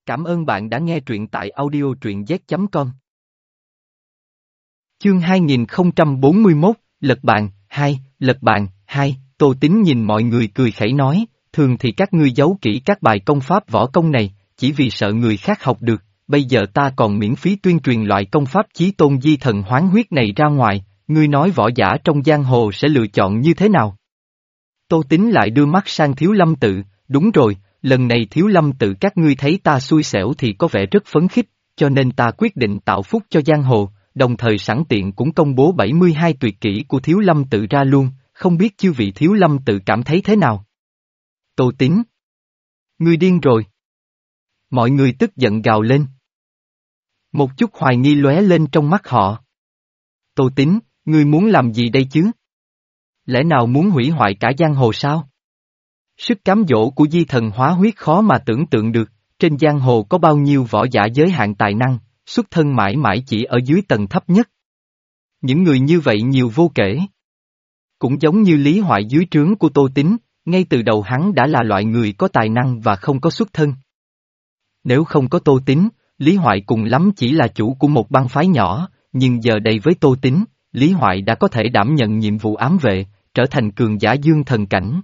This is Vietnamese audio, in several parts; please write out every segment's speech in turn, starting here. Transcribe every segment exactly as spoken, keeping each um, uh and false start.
Cảm ơn bạn đã nghe truyện tại audio truyện z chấm com. Chương hai nghìn không trăm bốn mươi mốt, Lật Bàn, hai, Lật Bàn, hai, Tô Tín nhìn mọi người cười khẩy nói, thường thì các ngươi giấu kỹ các bài công pháp võ công này, chỉ vì sợ người khác học được, bây giờ ta còn miễn phí tuyên truyền loại công pháp chí tôn di thần hoán huyết này ra ngoài, ngươi nói võ giả trong giang hồ sẽ lựa chọn như thế nào? Tô Tín lại đưa mắt sang Thiếu Lâm Tự, đúng rồi, lần này Thiếu Lâm Tự các ngươi thấy ta xui xẻo thì có vẻ rất phấn khích, cho nên ta quyết định tạo phúc cho giang hồ, đồng thời sẵn tiện cũng công bố bảy mươi hai tuyệt kỹ của Thiếu Lâm Tự ra luôn, không biết chư vị Thiếu Lâm Tự cảm thấy thế nào? Tô Tín. Ngươi điên rồi. Mọi người tức giận gào lên. Một chút hoài nghi lóe lên trong mắt họ. Tô Tín, ngươi muốn làm gì đây chứ? Lẽ nào muốn hủy hoại cả giang hồ sao? Sức cám dỗ của di thần hóa huyết khó mà tưởng tượng được, trên giang hồ có bao nhiêu võ giả giới hạn tài năng, xuất thân mãi mãi chỉ ở dưới tầng thấp nhất. Những người như vậy nhiều vô kể. Cũng giống như Lý Hoại dưới trướng của Tô Tín, ngay từ đầu hắn đã là loại người có tài năng và không có xuất thân. Nếu không có Tô Tín, Lý Hoại cùng lắm chỉ là chủ của một bang phái nhỏ, nhưng giờ đây với Tô Tín, Lý Hoại đã có thể đảm nhận nhiệm vụ ám vệ, trở thành cường giả dương thần cảnh.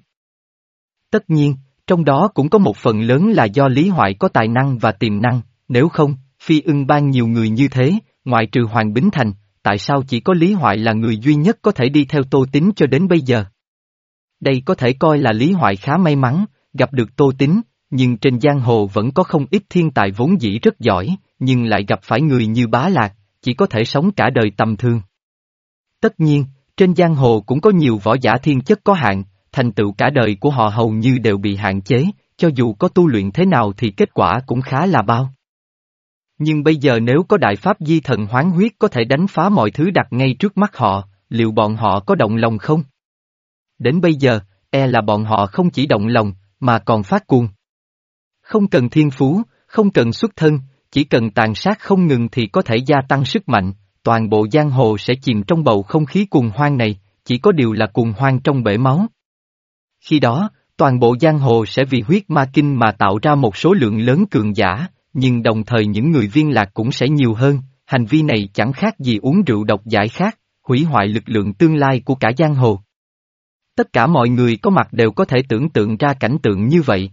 Tất nhiên, trong đó cũng có một phần lớn là do Lý Hoại có tài năng và tiềm năng, nếu không, Phi Ưng Bang nhiều người như thế, ngoại trừ Hoàng Bính Thành, tại sao chỉ có Lý Hoại là người duy nhất có thể đi theo Tô Tín cho đến bây giờ? Đây có thể coi là Lý Hoại khá may mắn, gặp được Tô Tín, nhưng trên giang hồ vẫn có không ít thiên tài vốn dĩ rất giỏi, nhưng lại gặp phải người như Bá Lạc, chỉ có thể sống cả đời tầm thường. Tất nhiên, trên giang hồ cũng có nhiều võ giả thiên chất có hạn, thành tựu cả đời của họ hầu như đều bị hạn chế, cho dù có tu luyện thế nào thì kết quả cũng khá là bao. Nhưng bây giờ nếu có đại pháp di thần hoán huyết có thể đánh phá mọi thứ đặt ngay trước mắt họ, liệu bọn họ có động lòng không? Đến bây giờ, e là bọn họ không chỉ động lòng, mà còn phát cuồng. Không cần thiên phú, không cần xuất thân, chỉ cần tàn sát không ngừng thì có thể gia tăng sức mạnh, toàn bộ giang hồ sẽ chìm trong bầu không khí cuồng hoang này, chỉ có điều là cuồng hoang trong bể máu. Khi đó, toàn bộ giang hồ sẽ vì huyết ma kinh mà tạo ra một số lượng lớn cường giả, nhưng đồng thời những người viên lạc cũng sẽ nhiều hơn, hành vi này chẳng khác gì uống rượu độc giải khát, hủy hoại lực lượng tương lai của cả giang hồ. Tất cả mọi người có mặt đều có thể tưởng tượng ra cảnh tượng như vậy.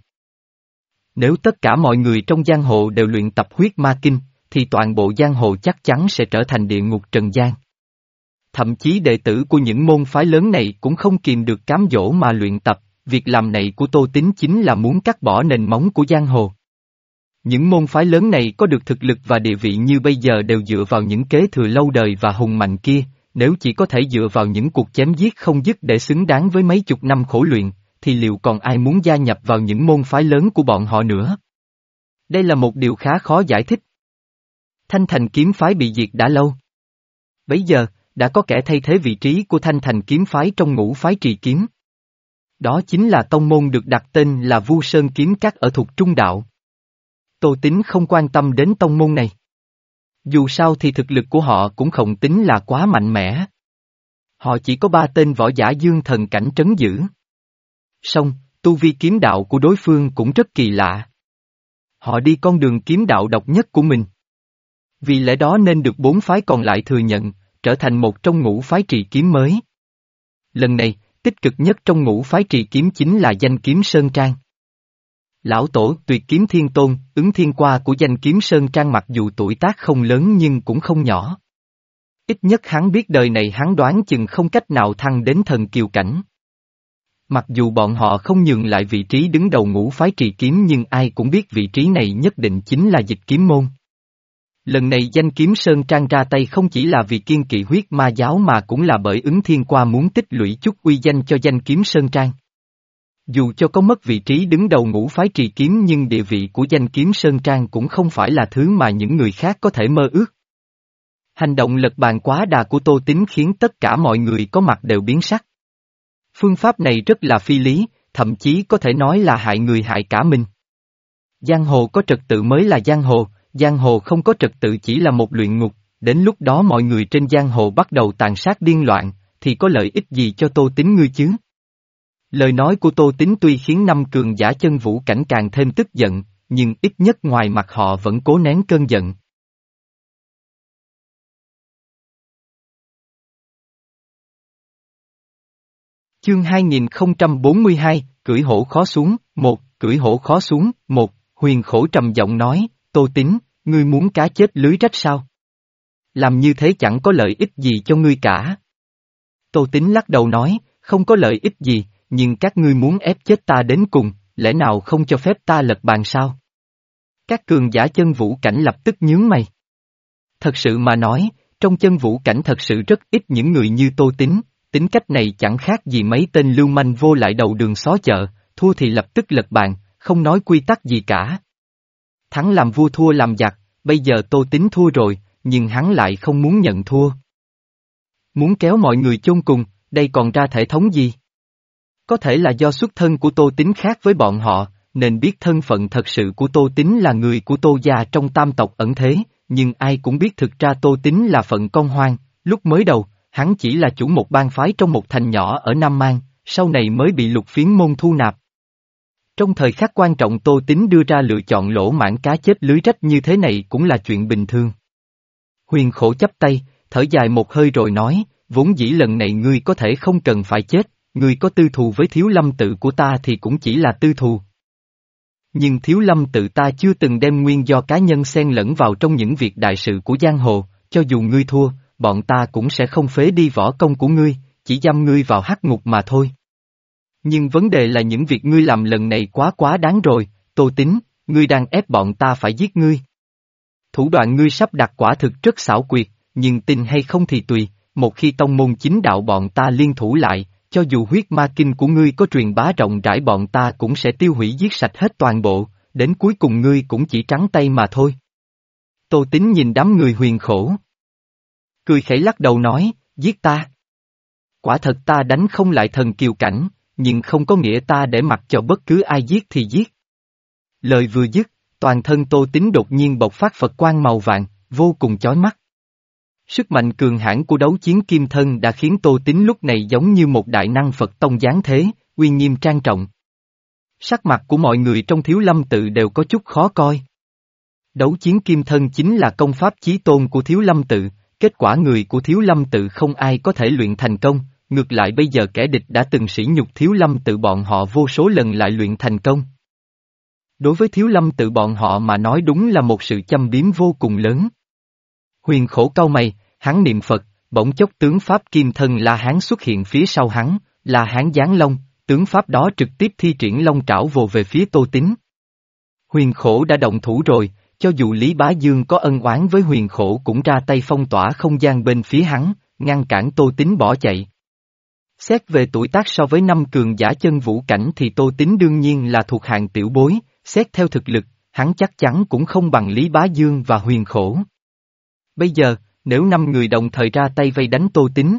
Nếu tất cả mọi người trong giang hồ đều luyện tập huyết ma kinh, thì toàn bộ giang hồ chắc chắn sẽ trở thành địa ngục trần gian. Thậm chí đệ tử của những môn phái lớn này cũng không kìm được cám dỗ mà luyện tập, việc làm này của Tô Tín chính là muốn cắt bỏ nền móng của giang hồ. Những môn phái lớn này có được thực lực và địa vị như bây giờ đều dựa vào những kế thừa lâu đời và hùng mạnh kia, nếu chỉ có thể dựa vào những cuộc chém giết không dứt để xứng đáng với mấy chục năm khổ luyện, thì liệu còn ai muốn gia nhập vào những môn phái lớn của bọn họ nữa? Đây là một điều khá khó giải thích. Thanh Thành kiếm phái bị diệt đã lâu. Bấy giờ, đã có kẻ thay thế vị trí của Thanh Thành kiếm phái trong ngũ phái trì kiếm. Đó chính là tông môn được đặt tên là Vu Sơn Kiếm Các ở Thục Trung Đạo. Tô Tín không quan tâm đến tông môn này. Dù sao thì thực lực của họ cũng không tính là quá mạnh mẽ. Họ chỉ có ba tên võ giả dương thần cảnh trấn giữ. Song, tu vi kiếm đạo của đối phương cũng rất kỳ lạ. Họ đi con đường kiếm đạo độc nhất của mình. Vì lẽ đó nên được bốn phái còn lại thừa nhận, trở thành một trong ngũ phái trì kiếm mới. Lần này, tích cực nhất trong ngũ phái trì kiếm chính là danh kiếm Sơn Trang. Lão tổ tuyệt kiếm thiên tôn, ứng thiên qua của danh kiếm Sơn Trang mặc dù tuổi tác không lớn nhưng cũng không nhỏ. Ít nhất hắn biết đời này hắn đoán chừng không cách nào thăng đến thần kiều cảnh. Mặc dù bọn họ không nhường lại vị trí đứng đầu ngũ phái trì kiếm nhưng ai cũng biết vị trí này nhất định chính là dịch kiếm môn. Lần này danh kiếm Sơn Trang ra tay không chỉ là vì kiên kỵ huyết ma giáo mà cũng là bởi ứng thiên qua muốn tích lũy chút uy danh cho danh kiếm Sơn Trang. Dù cho có mất vị trí đứng đầu ngũ phái trì kiếm nhưng địa vị của danh kiếm Sơn Trang cũng không phải là thứ mà những người khác có thể mơ ước. Hành động lật bàn quá đà của Tô Tín khiến tất cả mọi người có mặt đều biến sắc. Phương pháp này rất là phi lý, thậm chí có thể nói là hại người hại cả mình. Giang hồ có trật tự mới là giang hồ, giang hồ không có trật tự chỉ là một luyện ngục, đến lúc đó mọi người trên giang hồ bắt đầu tàn sát điên loạn, thì có lợi ích gì cho Tô Tín ngươi chứ? Lời nói của Tô Tín tuy khiến năm cường giả chân vũ cảnh càng thêm tức giận, nhưng ít nhất ngoài mặt họ vẫn cố nén cơn giận. Chương hai nghìn không trăm bốn mươi hai, cưỡi hổ khó xuống, một, cưỡi hổ khó xuống, một, Huyền Khổ trầm giọng nói, Tô Tín, ngươi muốn cá chết lưới rách sao? Làm như thế chẳng có lợi ích gì cho ngươi cả. Tô Tín lắc đầu nói, không có lợi ích gì, nhưng các ngươi muốn ép chết ta đến cùng, lẽ nào không cho phép ta lật bàn sao? Các cường giả chân vũ cảnh lập tức nhướng mày. Thật sự mà nói, trong chân vũ cảnh thật sự rất ít những người như Tô Tín, tính cách này chẳng khác gì mấy tên lưu manh vô lại đầu đường xó chợ, thua thì lập tức lật bàn, không nói quy tắc gì cả. Thắng làm vua thua làm giặc, bây giờ Tô Tín thua rồi, nhưng hắn lại không muốn nhận thua. Muốn kéo mọi người chôn cùng, đây còn ra thể thống gì? Có thể là do xuất thân của Tô Tín khác với bọn họ, nên biết thân phận thật sự của Tô Tín là người của Tô gia trong tam tộc ẩn thế, nhưng ai cũng biết thực ra Tô Tín là phận con hoang, lúc mới đầu, hắn chỉ là chủ một bang phái trong một thành nhỏ ở Nam Mang, sau này mới bị Lục Phiến môn thu nạp. Trong thời khắc quan trọng Tô Tín đưa ra lựa chọn lỗ mãng cá chết lưới rách như thế này cũng là chuyện bình thường. Huyền Khổ chắp tay, thở dài một hơi rồi nói, vốn dĩ lần này ngươi có thể không cần phải chết, ngươi có tư thù với Thiếu Lâm tự của ta thì cũng chỉ là tư thù. Nhưng Thiếu Lâm tự ta chưa từng đem nguyên do cá nhân xen lẫn vào trong những việc đại sự của giang hồ, cho dù ngươi thua, bọn ta cũng sẽ không phế đi võ công của ngươi, chỉ giam ngươi vào hắc ngục mà thôi. Nhưng vấn đề là những việc ngươi làm lần này quá quá đáng rồi, Tô Tín, ngươi đang ép bọn ta phải giết ngươi. Thủ đoạn ngươi sắp đặt quả thực rất xảo quyệt, nhưng tin hay không thì tùy, một khi tông môn chính đạo bọn ta liên thủ lại, cho dù huyết ma kinh của ngươi có truyền bá rộng rãi bọn ta cũng sẽ tiêu hủy giết sạch hết toàn bộ, đến cuối cùng ngươi cũng chỉ trắng tay mà thôi. Tô Tín nhìn đám người Huyền Khổ. Cười khẩy lắc đầu nói, giết ta. Quả thật ta đánh không lại thần kiều cảnh, nhưng không có nghĩa ta để mặc cho bất cứ ai giết thì giết. Lời vừa dứt, toàn thân Tô Tín đột nhiên bộc phát Phật quang màu vàng, vô cùng chói mắt. Sức mạnh cường hãn của đấu chiến kim thân đã khiến Tô Tín lúc này giống như một đại năng Phật tông giáng thế, uy nghiêm trang trọng. Sắc mặt của mọi người trong Thiếu Lâm tự đều có chút khó coi. Đấu chiến kim thân chính là công pháp chí tôn của Thiếu Lâm tự, kết quả người của Thiếu Lâm tự không ai có thể luyện thành công, ngược lại bây giờ kẻ địch đã từng sỉ nhục Thiếu Lâm tự bọn họ vô số lần lại luyện thành công. Đối với Thiếu Lâm tự bọn họ mà nói đúng là một sự châm biếm vô cùng lớn. Huyền Khổ cau mày, hắn niệm Phật, bỗng chốc tướng pháp kim thân La Hán xuất hiện phía sau hắn, La Hán giáng long, tướng pháp đó trực tiếp thi triển long trảo vồ về phía Tô Tín. Huyền Khổ đã động thủ rồi, cho dù Lý Bá Dương có ân oán với Huyền Khổ cũng ra tay phong tỏa không gian bên phía hắn, ngăn cản Tô Tín bỏ chạy. Xét về tuổi tác so với năm cường giả chân vũ cảnh thì Tô Tín đương nhiên là thuộc hạng tiểu bối, xét theo thực lực, hắn chắc chắn cũng không bằng Lý Bá Dương và Huyền Khổ. Bây giờ, nếu năm người đồng thời ra tay vây đánh Tô Tín,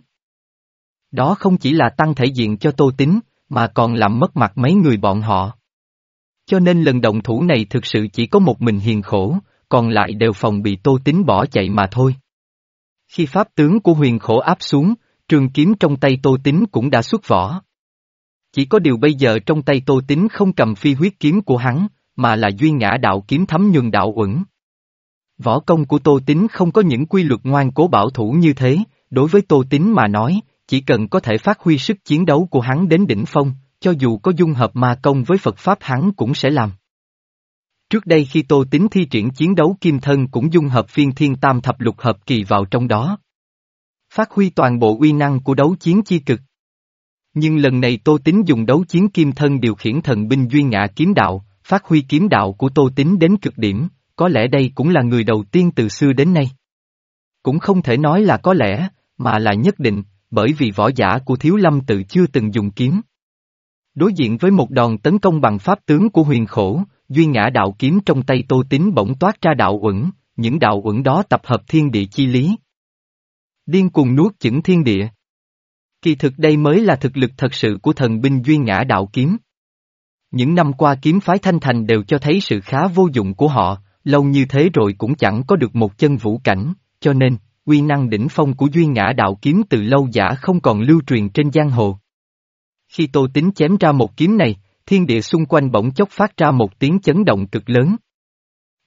đó không chỉ là tăng thể diện cho Tô Tín, mà còn làm mất mặt mấy người bọn họ. Cho nên lần động thủ này thực sự chỉ có một mình Huyền Khổ, còn lại đều phòng bị Tô Tín bỏ chạy mà thôi. Khi pháp tướng của Huyền Khổ áp xuống, trường kiếm trong tay Tô Tín cũng đã xuất vỏ. Chỉ có điều bây giờ trong tay Tô Tín không cầm phi huyết kiếm của hắn, mà là duy ngã đạo kiếm thấm nhuần đạo uẩn. Võ công của Tô Tín không có những quy luật ngoan cố bảo thủ như thế, đối với Tô Tín mà nói, chỉ cần có thể phát huy sức chiến đấu của hắn đến đỉnh phong, cho dù có dung hợp ma công với Phật Pháp hắn cũng sẽ làm. Trước đây khi Tô Tín thi triển chiến đấu kim thân cũng dung hợp phiên thiên tam thập lục hợp kỳ vào trong đó. Phát huy toàn bộ uy năng của đấu chiến chi cực. Nhưng lần này Tô Tín dùng đấu chiến kim thân điều khiển thần binh duy ngã kiếm đạo, phát huy kiếm đạo của Tô Tín đến cực điểm, có lẽ đây cũng là người đầu tiên từ xưa đến nay. Cũng không thể nói là có lẽ, mà là nhất định, bởi vì võ giả của Thiếu Lâm tự chưa từng dùng kiếm. Đối diện với một đòn tấn công bằng pháp tướng của Huyền Khổ, duy ngã đạo kiếm trong tay Tô Tín bỗng toát ra đạo uẩn, những đạo uẩn đó tập hợp thiên địa chi lý. Điên cuồng nuốt chửng thiên địa. Kỳ thực đây mới là thực lực thật sự của thần binh duy ngã đạo kiếm. Những năm qua kiếm phái Thanh Thành đều cho thấy sự khá vô dụng của họ, lâu như thế rồi cũng chẳng có được một chân vũ cảnh, cho nên, uy năng đỉnh phong của duy ngã đạo kiếm từ lâu giả không còn lưu truyền trên giang hồ. Khi Tô Tín chém ra một kiếm này, thiên địa xung quanh bỗng chốc phát ra một tiếng chấn động cực lớn.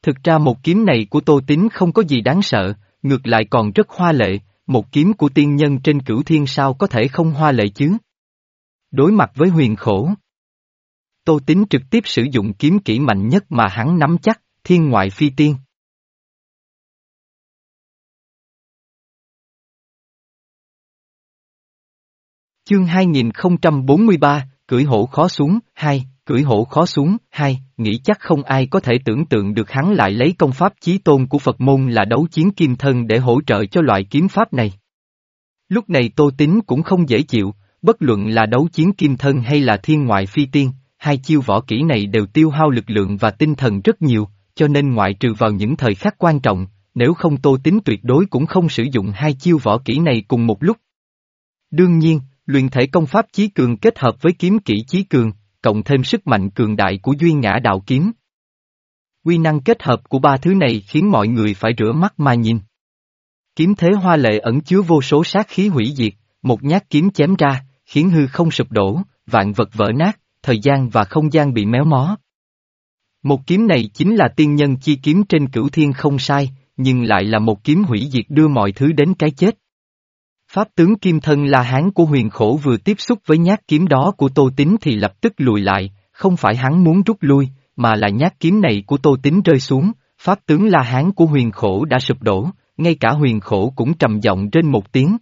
Thực ra một kiếm này của Tô Tín không có gì đáng sợ, ngược lại còn rất hoa lệ, một kiếm của tiên nhân trên cửu thiên sao có thể không hoa lệ chứ. Đối mặt với Huyền Khổ, Tô Tín trực tiếp sử dụng kiếm kỹ mạnh nhất mà hắn nắm chắc, Thiên Ngoại Phi Tiên. Chương hai nghìn không trăm bốn mươi ba, cưỡi hổ khó xuống, hai, cưỡi hổ khó xuống, hai, nghĩ chắc không ai có thể tưởng tượng được hắn lại lấy công pháp chí tôn của Phật môn là đấu chiến kim thân để hỗ trợ cho loại kiếm pháp này. Lúc này Tô Tín cũng không dễ chịu, bất luận là đấu chiến kim thân hay là thiên ngoại phi tiên, hai chiêu võ kỹ này đều tiêu hao lực lượng và tinh thần rất nhiều, cho nên ngoại trừ vào những thời khắc quan trọng, nếu không Tô Tín tuyệt đối cũng không sử dụng hai chiêu võ kỹ này cùng một lúc. Đương nhiên, luyện thể công pháp chí cường kết hợp với kiếm kỹ chí cường, cộng thêm sức mạnh cường đại của Duy Ngã Đạo Kiếm. Uy năng kết hợp của ba thứ này khiến mọi người phải rửa mắt mà nhìn. Kiếm thế hoa lệ ẩn chứa vô số sát khí hủy diệt, một nhát kiếm chém ra, khiến hư không sụp đổ, vạn vật vỡ nát, thời gian và không gian bị méo mó. Một kiếm này chính là tiên nhân chi kiếm trên cửu thiên không sai, nhưng lại là một kiếm hủy diệt đưa mọi thứ đến cái chết. Pháp tướng kim thân La Hán của Huyền Khổ vừa tiếp xúc với nhát kiếm đó của Tô Tín thì lập tức lùi lại, không phải hắn muốn rút lui, mà là nhát kiếm này của Tô Tín rơi xuống, pháp tướng La Hán của Huyền Khổ đã sụp đổ, ngay cả Huyền Khổ cũng trầm giọng trên một tiếng.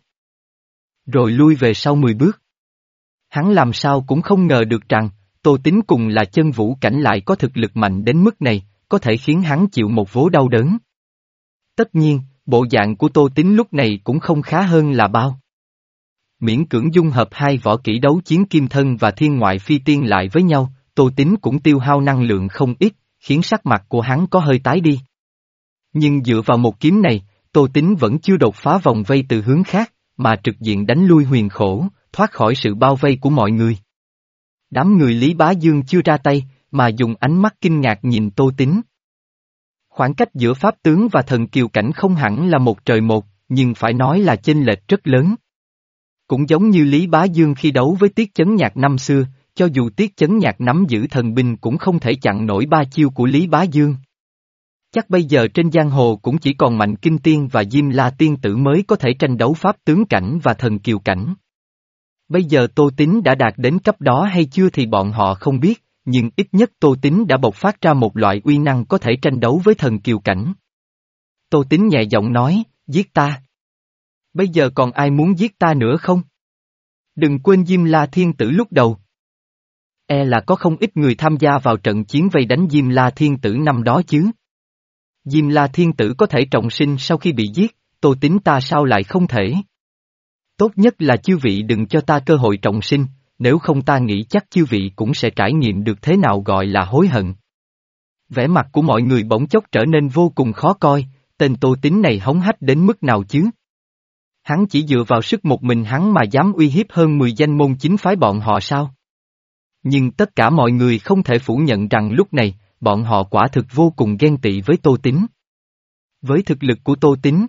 Rồi lui về sau mười bước. Hắn làm sao cũng không ngờ được rằng, Tô Tín cùng là chân vũ cảnh lại có thực lực mạnh đến mức này, có thể khiến hắn chịu một vố đau đớn. Tất nhiên, bộ dạng của Tô Tín lúc này cũng không khá hơn là bao. Miễn cưỡng dung hợp hai võ kỹ đấu chiến kim thân và thiên ngoại phi tiên lại với nhau, Tô Tín cũng tiêu hao năng lượng không ít, khiến sắc mặt của hắn có hơi tái đi. Nhưng dựa vào một kiếm này, Tô Tín vẫn chưa đột phá vòng vây từ hướng khác, mà trực diện đánh lui Huyền Khổ, thoát khỏi sự bao vây của mọi người. Đám người Lý Bá Dương chưa ra tay, mà dùng ánh mắt kinh ngạc nhìn Tô Tín. Khoảng cách giữa pháp tướng và thần kiều cảnh không hẳn là một trời một, nhưng phải nói là chênh lệch rất lớn. Cũng giống như Lý Bá Dương khi đấu với Tiết Chấn Nhạc năm xưa, cho dù Tiết Chấn Nhạc nắm giữ thần binh cũng không thể chặn nổi ba chiêu của Lý Bá Dương. Chắc bây giờ trên giang hồ cũng chỉ còn Mạnh Kinh Tiên và Diêm La Tiên Tử mới có thể tranh đấu pháp tướng cảnh và thần kiều cảnh. Bây giờ Tô Tín đã đạt đến cấp đó hay chưa thì bọn họ không biết, nhưng ít nhất Tô Tín đã bộc phát ra một loại uy năng có thể tranh đấu với thần kiều cảnh. Tô Tín nhẹ giọng nói, giết ta. Bây giờ còn ai muốn giết ta nữa không? Đừng quên Diêm La Thiên Tử lúc đầu. E là có không ít người tham gia vào trận chiến vây đánh Diêm La Thiên Tử năm đó chứ. Diêm La Thiên Tử có thể trọng sinh sau khi bị giết, Tô Tín ta sao lại không thể? Tốt nhất là chư vị đừng cho ta cơ hội trọng sinh, nếu không ta nghĩ chắc chư vị cũng sẽ trải nghiệm được thế nào gọi là hối hận. Vẻ mặt của mọi người bỗng chốc trở nên vô cùng khó coi, tên Tô Tín này hống hách đến mức nào chứ? Hắn chỉ dựa vào sức một mình hắn mà dám uy hiếp hơn mười danh môn chính phái bọn họ sao? Nhưng tất cả mọi người không thể phủ nhận rằng lúc này, bọn họ quả thực vô cùng ghen tị với Tô Tín. Với thực lực của Tô Tín,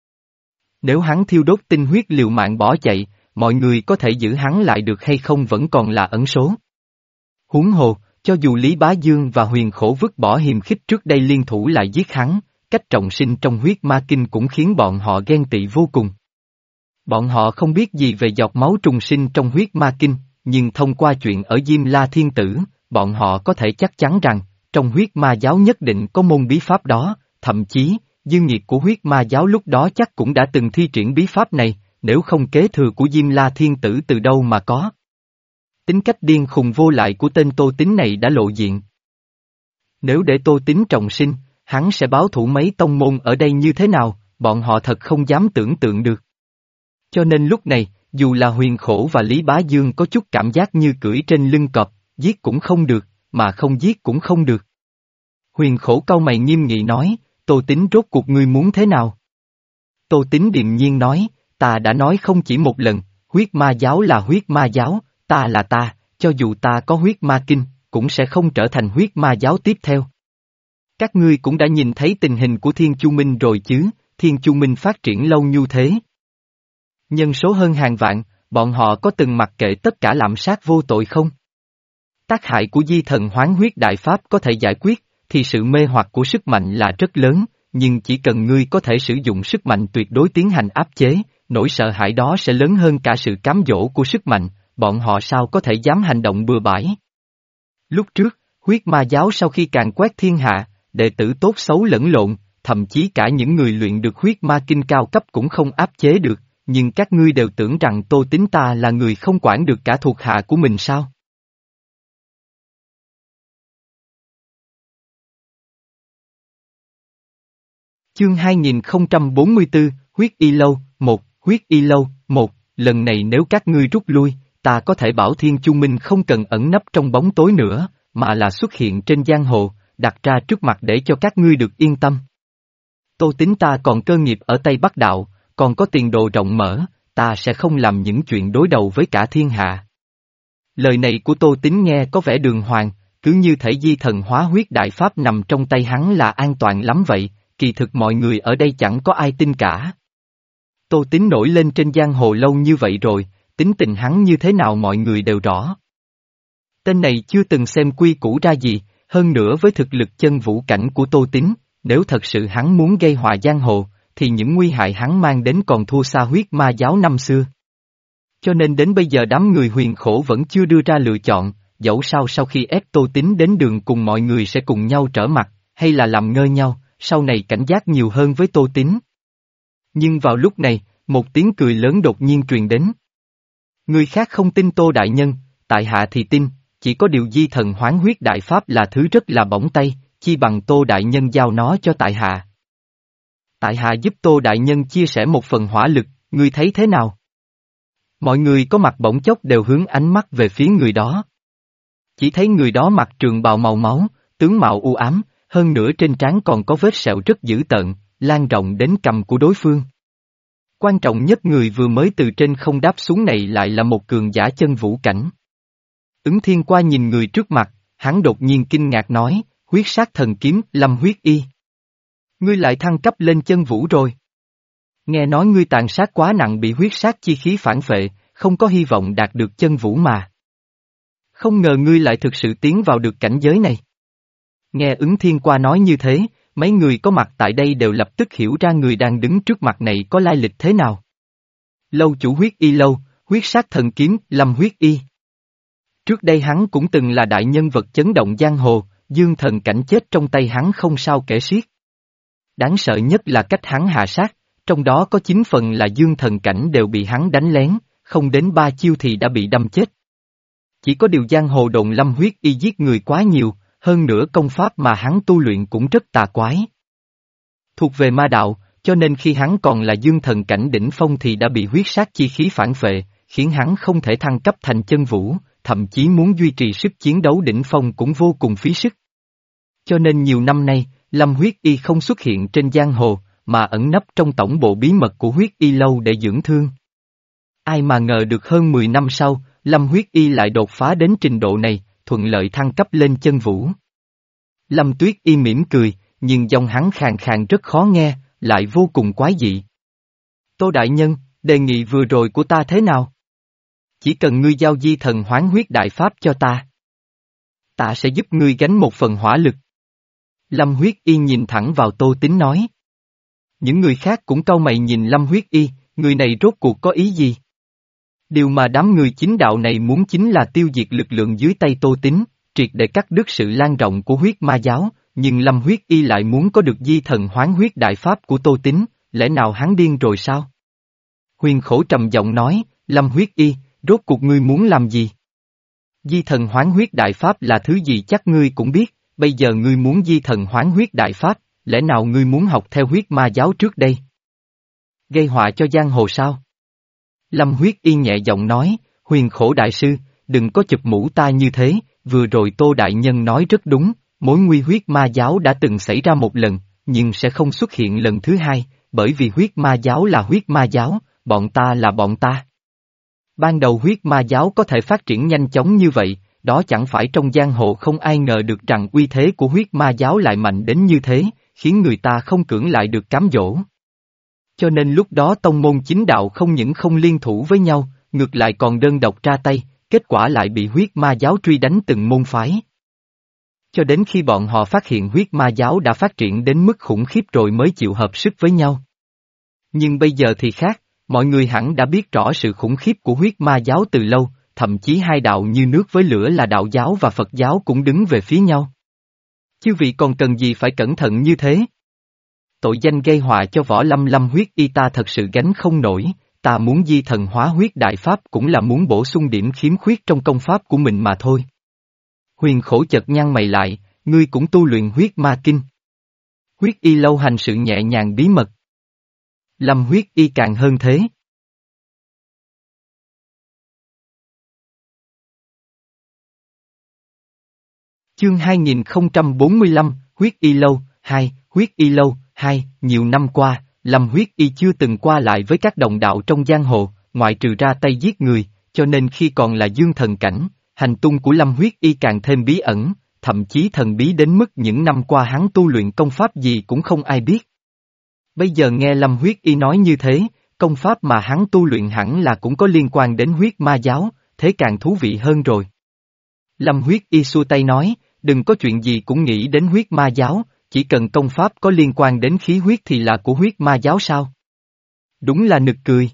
nếu hắn thiêu đốt tinh huyết liều mạng bỏ chạy, mọi người có thể giữ hắn lại được hay không vẫn còn là ẩn số. Huống hồ, cho dù Lý Bá Dương và Huyền Khổ vứt bỏ hiềm khích trước đây liên thủ lại giết hắn, cách trọng sinh trong huyết ma kinh cũng khiến bọn họ ghen tị vô cùng. Bọn họ không biết gì về giọt máu trùng sinh trong huyết ma kinh, nhưng thông qua chuyện ở Diêm La Thiên Tử, bọn họ có thể chắc chắn rằng, trong huyết ma giáo nhất định có môn bí pháp đó, thậm chí, dương nhiệt của huyết ma giáo lúc đó chắc cũng đã từng thi triển bí pháp này, nếu không kế thừa của Diêm La Thiên Tử từ đâu mà có. Tính cách điên khùng vô lại của tên Tô Tín này đã lộ diện. Nếu để Tô Tín trọng sinh, hắn sẽ báo thủ mấy tông môn ở đây như thế nào, bọn họ thật không dám tưởng tượng được. Cho nên lúc này, dù là Huyền Khổ và Lý Bá Dương có chút cảm giác như cưỡi trên lưng cọp, giết cũng không được, mà không giết cũng không được. Huyền Khổ cau mày nghiêm nghị nói, Tô Tín rốt cuộc ngươi muốn thế nào? Tô Tín điềm nhiên nói, ta đã nói không chỉ một lần, huyết ma giáo là huyết ma giáo, ta là ta, cho dù ta có huyết ma kinh, cũng sẽ không trở thành huyết ma giáo tiếp theo. Các ngươi cũng đã nhìn thấy tình hình của Thiên Chu Minh rồi chứ, Thiên Chu Minh phát triển lâu như thế. Nhân số hơn hàng vạn, bọn họ có từng mặc kệ tất cả lạm sát vô tội không? Tác hại của di thần hoán huyết đại pháp có thể giải quyết, thì sự mê hoặc của sức mạnh là rất lớn, nhưng chỉ cần ngươi có thể sử dụng sức mạnh tuyệt đối tiến hành áp chế, nỗi sợ hãi đó sẽ lớn hơn cả sự cám dỗ của sức mạnh, bọn họ sao có thể dám hành động bừa bãi. Lúc trước, huyết ma giáo sau khi càn quét thiên hạ, đệ tử tốt xấu lẫn lộn, thậm chí cả những người luyện được huyết ma kinh cao cấp cũng không áp chế được, nhưng các ngươi đều tưởng rằng Tô Tín ta là người không quản được cả thuộc hạ của mình sao? Chương hai nghìn không trăm bốn mươi tư, huyết y lâu, một, huyết y lâu, một, lần này nếu các ngươi rút lui, ta có thể bảo Thiên Chu Minh không cần ẩn nấp trong bóng tối nữa, mà là xuất hiện trên giang hồ, đặt ra trước mặt để cho các ngươi được yên tâm. Tô Tín ta còn cơ nghiệp ở Tây Bắc Đạo, còn có tiền đồ rộng mở, ta sẽ không làm những chuyện đối đầu với cả thiên hạ. Lời này của Tô Tín nghe có vẻ đường hoàng, cứ như thể di thần hóa huyết đại pháp nằm trong tay hắn là an toàn lắm vậy, kỳ thực mọi người ở đây chẳng có ai tin cả. Tô Tín nổi lên trên giang hồ lâu như vậy rồi, tính tình hắn như thế nào mọi người đều rõ. Tên này chưa từng xem quy củ ra gì, hơn nữa với thực lực chân vũ cảnh của Tô Tín, nếu thật sự hắn muốn gây họa giang hồ, thì những nguy hại hắn mang đến còn thua xa huyết ma giáo năm xưa. Cho nên đến bây giờ đám người Huyền Khổ vẫn chưa đưa ra lựa chọn, dẫu sao sau khi ép Tô Tín đến đường cùng mọi người sẽ cùng nhau trở mặt, hay là làm ngơ nhau, sau này cảnh giác nhiều hơn với Tô Tín. Nhưng vào lúc này, một tiếng cười lớn đột nhiên truyền đến. Người khác không tin Tô Đại Nhân, tại hạ thì tin, chỉ có điều di thần hoán huyết đại pháp là thứ rất là bỏng tay, chi bằng Tô Đại Nhân giao nó cho tại hạ. Tại hạ giúp Tô Đại Nhân chia sẻ một phần hỏa lực, ngươi thấy thế nào? Mọi người có mặt bỗng chốc đều hướng ánh mắt về phía người đó. Chỉ thấy người đó mặc trường bào màu máu, tướng mạo u ám, hơn nữa trên trán còn có vết sẹo rất dữ tợn, lan rộng đến cằm của đối phương. Quan trọng nhất người vừa mới từ trên không đáp xuống này lại là một cường giả chân vũ cảnh. Ứng Thiên qua nhìn người trước mặt, hắn đột nhiên kinh ngạc nói, huyết sát thần kiếm, Lâm huyết y. Ngươi lại thăng cấp lên chân vũ rồi. Nghe nói ngươi tàn sát quá nặng bị huyết sát chi khí phản phệ, không có hy vọng đạt được chân vũ mà. Không ngờ ngươi lại thực sự tiến vào được cảnh giới này. Nghe Ứng Thiên qua nói như thế, mấy người có mặt tại đây đều lập tức hiểu ra người đang đứng trước mặt này có lai lịch thế nào. Lâu chủ huyết y lâu, huyết sát thần kiếm, Lâm huyết y. Trước đây hắn cũng từng là đại nhân vật chấn động giang hồ, dương thần cảnh chết trong tay hắn không sao kể xiết. Đáng sợ nhất là cách hắn hạ sát, trong đó có chín phần là dương thần cảnh đều bị hắn đánh lén, không đến ba chiêu thì đã bị đâm chết. Chỉ có điều giang hồ đồn Lâm huyết y giết người quá nhiều, hơn nữa công pháp mà hắn tu luyện cũng rất tà quái. Thuộc về ma đạo, cho nên khi hắn còn là dương thần cảnh đỉnh phong thì đã bị huyết sát chi khí phản phệ, khiến hắn không thể thăng cấp thành chân vũ, thậm chí muốn duy trì sức chiến đấu đỉnh phong cũng vô cùng phí sức. Cho nên nhiều năm nay, Lâm huyết y không xuất hiện trên giang hồ, mà ẩn nấp trong tổng bộ bí mật của huyết y lâu để dưỡng thương. Ai mà ngờ được hơn mười năm sau, Lâm huyết y lại đột phá đến trình độ này, thuận lợi thăng cấp lên chân vũ. Lâm Tuyết y mỉm cười, nhưng giọng hắn khàn khàn rất khó nghe, lại vô cùng quái dị. Tô Đại Nhân, đề nghị vừa rồi của ta thế nào? Chỉ cần ngươi giao di thần hoán huyết đại pháp cho ta. Ta sẽ giúp ngươi gánh một phần hỏa lực. Lâm huyết y nhìn thẳng vào Tô Tín nói. Những người khác cũng cau mày nhìn Lâm huyết y, người này rốt cuộc có ý gì? Điều mà đám người chính đạo này muốn chính là tiêu diệt lực lượng dưới tay Tô Tín, triệt để cắt đứt sự lan rộng của huyết ma giáo, nhưng Lâm huyết y lại muốn có được di thần hoán huyết đại pháp của Tô Tín, lẽ nào hắn điên rồi sao? Huyền Khổ trầm giọng nói, Lâm huyết y, rốt cuộc ngươi muốn làm gì? Di thần hoán huyết đại pháp là thứ gì chắc ngươi cũng biết, bây giờ ngươi muốn di thần hoán huyết đại pháp, lẽ nào ngươi muốn học theo huyết ma giáo trước đây? Gây họa cho giang hồ sao? Lâm huyết y nhẹ giọng nói, Huyền Khổ đại sư, đừng có chụp mũ ta như thế, vừa rồi Tô Đại Nhân nói rất đúng, mối nguy huyết ma giáo đã từng xảy ra một lần, nhưng sẽ không xuất hiện lần thứ hai, bởi vì huyết ma giáo là huyết ma giáo, bọn ta là bọn ta. Ban đầu huyết ma giáo có thể phát triển nhanh chóng như vậy, đó chẳng phải trong giang hồ không ai ngờ được rằng uy thế của huyết ma giáo lại mạnh đến như thế, khiến người ta không cưỡng lại được cám dỗ. Cho nên lúc đó tông môn chính đạo không những không liên thủ với nhau, ngược lại còn đơn độc ra tay, kết quả lại bị huyết ma giáo truy đánh từng môn phái. Cho đến khi bọn họ phát hiện huyết ma giáo đã phát triển đến mức khủng khiếp rồi mới chịu hợp sức với nhau. Nhưng bây giờ thì khác, mọi người hẳn đã biết rõ sự khủng khiếp của huyết ma giáo từ lâu, thậm chí hai đạo như nước với lửa là đạo giáo và Phật giáo cũng đứng về phía nhau. Chư vị còn cần gì phải cẩn thận như thế? Tội danh gây họa cho Võ Lâm Lâm huyết y ta thật sự gánh không nổi, ta muốn di thần hóa huyết đại pháp cũng là muốn bổ sung điểm khiếm khuyết trong công pháp của mình mà thôi. Huyền Khổ chợt nhăn mày lại, ngươi cũng tu luyện huyết ma kinh. Huyết y lâu hành sự nhẹ nhàng bí mật. Lâm huyết y càng hơn thế. Chương hai nghìn không trăm bốn mươi lăm, huyết y lâu, hai, huyết y lâu, hai, nhiều năm qua, Lâm huyết y chưa từng qua lại với các đồng đạo trong giang hồ, ngoại trừ ra tay giết người, cho nên khi còn là dương thần cảnh, hành tung của Lâm huyết y càng thêm bí ẩn, thậm chí thần bí đến mức những năm qua hắn tu luyện công pháp gì cũng không ai biết. Bây giờ nghe Lâm huyết y nói như thế, công pháp mà hắn tu luyện hẳn là cũng có liên quan đến huyết ma giáo, thế càng thú vị hơn rồi. Lâm huyết y xua tay nói, đừng có chuyện gì cũng nghĩ đến huyết ma giáo, chỉ cần công pháp có liên quan đến khí huyết thì là của huyết ma giáo sao? Đúng là nực cười.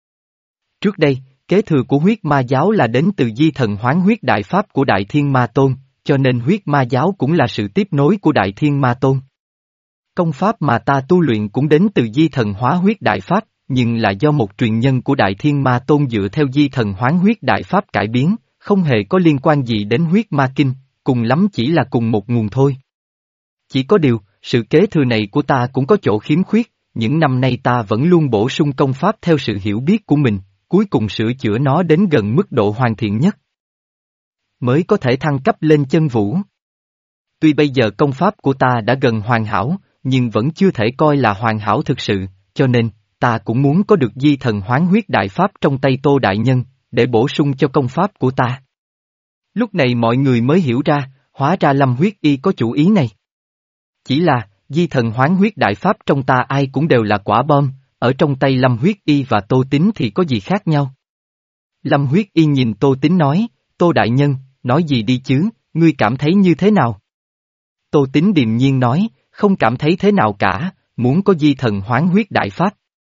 Trước đây, kế thừa của huyết ma giáo là đến từ di thần hoán huyết đại pháp của Đại Thiên Ma Tôn, cho nên huyết ma giáo cũng là sự tiếp nối của Đại Thiên Ma Tôn. Công pháp mà ta tu luyện cũng đến từ di thần hóa huyết đại pháp, nhưng là do một truyền nhân của Đại Thiên Ma Tôn dựa theo di thần hoán huyết đại pháp cải biến, không hề có liên quan gì đến huyết ma kinh, cùng lắm chỉ là cùng một nguồn thôi. Chỉ có điều, sự kế thừa này của ta cũng có chỗ khiếm khuyết, những năm nay ta vẫn luôn bổ sung công pháp theo sự hiểu biết của mình, cuối cùng sửa chữa nó đến gần mức độ hoàn thiện nhất. Mới có thể thăng cấp lên chân vũ. Tuy bây giờ công pháp của ta đã gần hoàn hảo, nhưng vẫn chưa thể coi là hoàn hảo thực sự, cho nên, ta cũng muốn có được di thần hoán huyết đại pháp trong tay Tô Đại Nhân, để bổ sung cho công pháp của ta. Lúc này mọi người mới hiểu ra, hóa ra Lâm huyết y có chủ ý này. Chỉ là, di thần hoán huyết đại pháp trong ta ai cũng đều là quả bom, ở trong tay Lâm huyết y và Tô Tín thì có gì khác nhau. Lâm huyết y nhìn Tô Tín nói, Tô Đại Nhân, nói gì đi chứ, ngươi cảm thấy như thế nào? Tô Tín điềm nhiên nói, không cảm thấy thế nào cả, muốn có di thần hoán huyết đại pháp.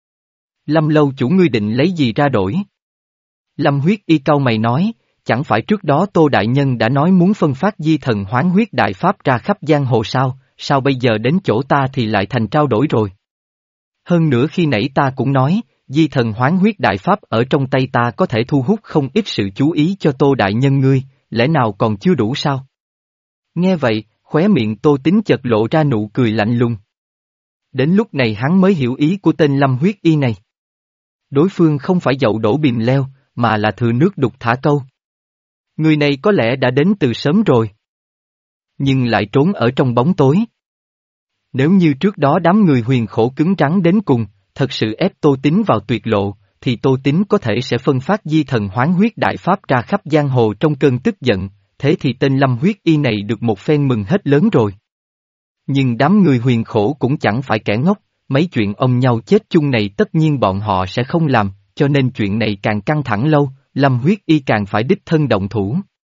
Lâm lâu chủ ngươi định lấy gì ra đổi? Lâm huyết y cau mày nói, chẳng phải trước đó Tô Đại Nhân đã nói muốn phân phát di thần hoán huyết đại pháp ra khắp giang hồ sao, sao bây giờ đến chỗ ta thì lại thành trao đổi rồi? Hơn nữa khi nãy ta cũng nói, di thần hoán huyết đại pháp ở trong tay ta có thể thu hút không ít sự chú ý cho Tô Đại Nhân ngươi, lẽ nào còn chưa đủ sao? Nghe vậy, khóe miệng Tô Tín chợt lộ ra nụ cười lạnh lùng. Đến lúc này hắn mới hiểu ý của tên Lâm huyết y này. Đối phương không phải dậu đổ bìm leo, mà là thừa nước đục thả câu. Người này có lẽ đã đến từ sớm rồi. Nhưng lại trốn ở trong bóng tối. Nếu như trước đó đám người Huyền Khổ cứng rắn đến cùng, thật sự ép Tô Tín vào tuyệt lộ, thì Tô Tín có thể sẽ phân phát di thần hoán huyết đại pháp ra khắp giang hồ trong cơn tức giận, thế thì tên Lâm huyết y này được một phen mừng hết lớn rồi. Nhưng đám người Huyền Khổ cũng chẳng phải kẻ ngốc, mấy chuyện ôm nhau chết chung này tất nhiên bọn họ sẽ không làm, cho nên chuyện này càng căng thẳng lâu, Lâm huyết y càng phải đích thân động thủ.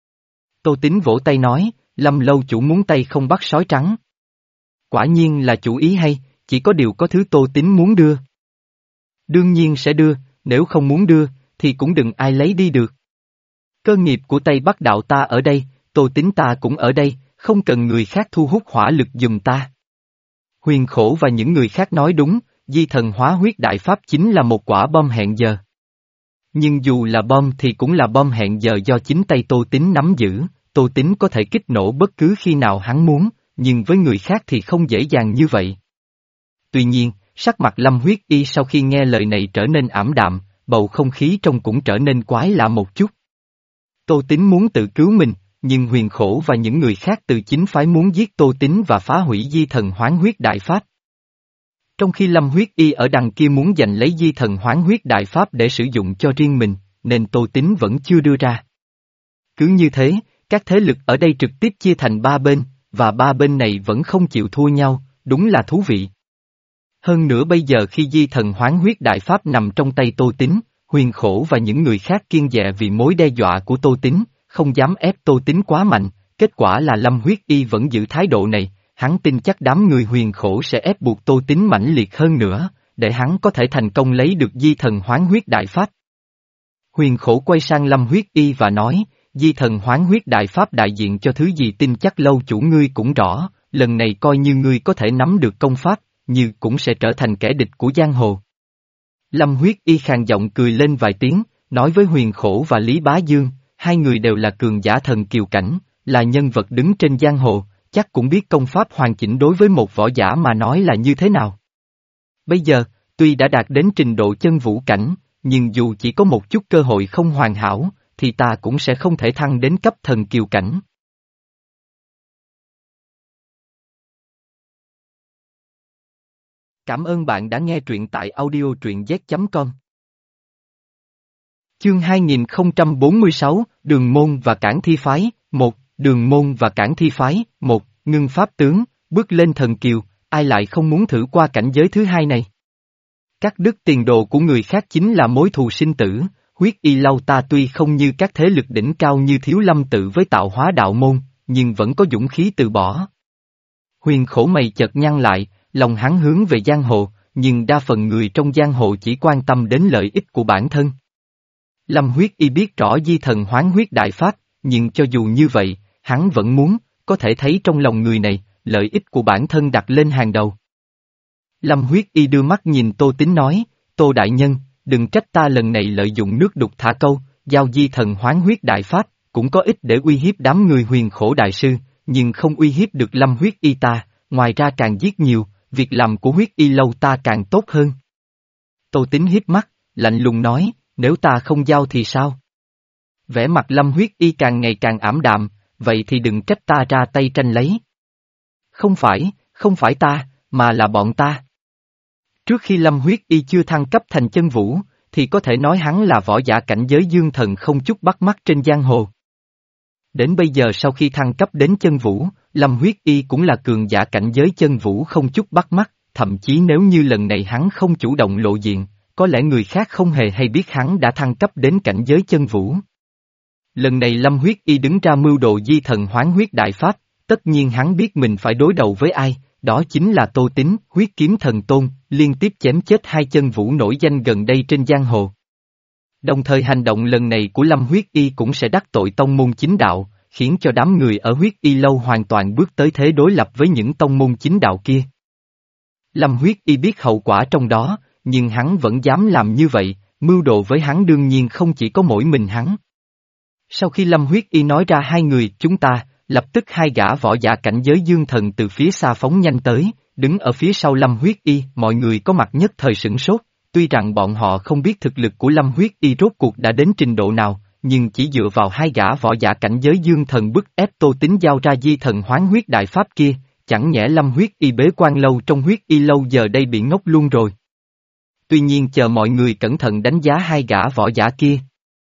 Tô Tín vỗ tay nói, Lâm lâu chủ muốn tay không bắt sói trắng. Quả nhiên là chủ ý hay, chỉ có điều có thứ Tô Tín muốn đưa. Đương nhiên sẽ đưa, nếu không muốn đưa, thì cũng đừng ai lấy đi được. Cơ nghiệp của Tây Bắc đạo ta ở đây, Tô Tín ta cũng ở đây, không cần người khác thu hút hỏa lực giùm ta. Huyền Khổ và những người khác nói đúng, di thần hóa huyết đại pháp chính là một quả bom hẹn giờ. Nhưng dù là bom thì cũng là bom hẹn giờ do chính tay Tô Tín nắm giữ, Tô Tín có thể kích nổ bất cứ khi nào hắn muốn, nhưng với người khác thì không dễ dàng như vậy. Tuy nhiên, sắc mặt Lâm huyết y sau khi nghe lời này trở nên ảm đạm, bầu không khí trong cũng trở nên quái lạ một chút. Tô Tín muốn tự cứu mình, nhưng Huyền Khổ và những người khác từ chính phái muốn giết Tô Tín và phá hủy di thần hoán huyết đại pháp. Trong khi Lâm huyết y ở đằng kia muốn giành lấy di thần hoán huyết đại pháp để sử dụng cho riêng mình, nên Tô Tín vẫn chưa đưa ra. Cứ như thế, các thế lực ở đây trực tiếp chia thành ba bên, và ba bên này vẫn không chịu thua nhau, đúng là thú vị. Hơn nữa bây giờ khi di thần hoán huyết đại pháp nằm trong tay Tô Tín, Huyền Khổ và những người khác kiêng dè vì mối đe dọa của Tô Tín, không dám ép Tô Tín quá mạnh, kết quả là Lâm Huyết Y vẫn giữ thái độ này, hắn tin chắc đám người Huyền Khổ sẽ ép buộc Tô Tín mãnh liệt hơn nữa, để hắn có thể thành công lấy được di thần hoán huyết đại pháp. Huyền Khổ quay sang Lâm Huyết Y và nói, di thần hoán huyết đại pháp đại diện cho thứ gì tin chắc lâu chủ ngươi cũng rõ, lần này coi như ngươi có thể nắm được công pháp, như cũng sẽ trở thành kẻ địch của giang hồ. Lâm Huyết Y khàn giọng cười lên vài tiếng, nói với Huyền Khổ và Lý Bá Dương, hai người đều là cường giả thần kiều cảnh, là nhân vật đứng trên giang hồ, chắc cũng biết công pháp hoàn chỉnh đối với một võ giả mà nói là như thế nào. Bây giờ, tuy đã đạt đến trình độ chân vũ cảnh, nhưng dù chỉ có một chút cơ hội không hoàn hảo, thì ta cũng sẽ không thể thăng đến cấp thần kiều cảnh. Cảm ơn bạn đã nghe truyện tại audio truyện z chấm com. Chương hai nghìn không trăm bốn mươi sáu, Đường Môn và Cảng Thi Phái, một, Đường Môn và Cảng Thi Phái, một, ngưng pháp tướng, bước lên thần kiều, ai lại không muốn thử qua cảnh giới thứ hai này. Các đức tiền đồ của người khác chính là mối thù sinh tử, huyết y lâu ta tuy không như các thế lực đỉnh cao như Thiếu Lâm tự với tạo hóa đạo môn, nhưng vẫn có dũng khí từ bỏ. Huyền Khổ mày chợt nhăn lại, lòng hắn hướng về giang hồ, nhưng đa phần người trong giang hồ chỉ quan tâm đến lợi ích của bản thân. Lâm Huyết Y biết rõ di thần hoán huyết đại pháp, nhưng cho dù như vậy, hắn vẫn muốn, có thể thấy trong lòng người này, lợi ích của bản thân đặt lên hàng đầu. Lâm Huyết Y đưa mắt nhìn Tô Tín nói, Tô Đại Nhân, đừng trách ta lần này lợi dụng nước đục thả câu, giao di thần hoán huyết đại pháp, cũng có ích để uy hiếp đám người Huyền Khổ đại sư, nhưng không uy hiếp được Lâm Huyết Y ta, ngoài ra càng giết nhiều, việc làm của huyết y lâu ta càng tốt hơn. Tô Tín híp mắt, lạnh lùng nói, nếu ta không giao thì sao? Vẻ mặt Lâm Huyết Y càng ngày càng ảm đạm, vậy thì đừng trách ta ra tay tranh lấy. Không phải, không phải ta, mà là bọn ta. Trước khi Lâm Huyết Y chưa thăng cấp thành chân vũ, thì có thể nói hắn là võ giả cảnh giới dương thần không chút bắt mắt trên giang hồ. Đến bây giờ sau khi thăng cấp đến chân vũ, Lâm Huyết Y cũng là cường giả cảnh giới chân vũ không chút bắt mắt, thậm chí nếu như lần này hắn không chủ động lộ diện, có lẽ người khác không hề hay biết hắn đã thăng cấp đến cảnh giới chân vũ. Lần này Lâm Huyết Y đứng ra mưu đồ di thần hoán huyết đại pháp, tất nhiên hắn biết mình phải đối đầu với ai, đó chính là Tô Tín, huyết kiếm thần tôn, liên tiếp chém chết hai chân vũ nổi danh gần đây trên giang hồ. Đồng thời hành động lần này của Lâm Huyết Y cũng sẽ đắc tội tông môn chính đạo, khiến cho đám người ở huyết y lâu hoàn toàn bước tới thế đối lập với những tông môn chính đạo kia. Lâm Huyết Y biết hậu quả trong đó, nhưng hắn vẫn dám làm như vậy, mưu đồ với hắn đương nhiên không chỉ có mỗi mình hắn. Sau khi Lâm Huyết Y nói ra hai người chúng ta, lập tức hai gã võ giả cảnh giới dương thần từ phía xa phóng nhanh tới, đứng ở phía sau Lâm Huyết Y, mọi người có mặt nhất thời sửng sốt, tuy rằng bọn họ không biết thực lực của Lâm Huyết Y rốt cuộc đã đến trình độ nào, nhưng chỉ dựa vào hai gã võ giả cảnh giới dương thần bức ép Tô Tín giao ra di thần hoán huyết đại pháp kia, chẳng nhẽ Lâm Huyết Y bế quan lâu trong huyết y lâu giờ đây bị ngốc luôn rồi. Tuy nhiên chờ mọi người cẩn thận đánh giá hai gã võ giả kia.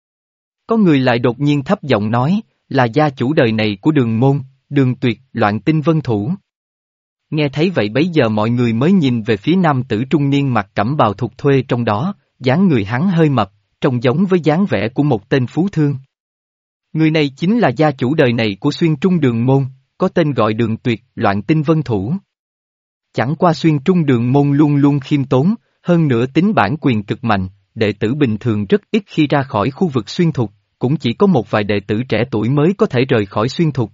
Có người lại đột nhiên thấp giọng nói, là gia chủ đời này của Đường Môn, Đường Tuyệt, Loạn Tinh Vân Thủ. Nghe thấy vậy bấy giờ mọi người mới nhìn về phía nam tử trung niên mặc cẩm bào thục thuê trong đó, dáng người hắn hơi mập, trông giống với dáng vẻ của một tên phú thương. Người này chính là gia chủ đời này của Xuyên Trung Đường Môn, có tên gọi Đường Tuyệt, Loạn Tinh Vân Thủ. Chẳng qua Xuyên Trung Đường Môn luôn luôn khiêm tốn, hơn nữa tính bản quyền cực mạnh, đệ tử bình thường rất ít khi ra khỏi khu vực Xuyên Thục, cũng chỉ có một vài đệ tử trẻ tuổi mới có thể rời khỏi Xuyên Thục.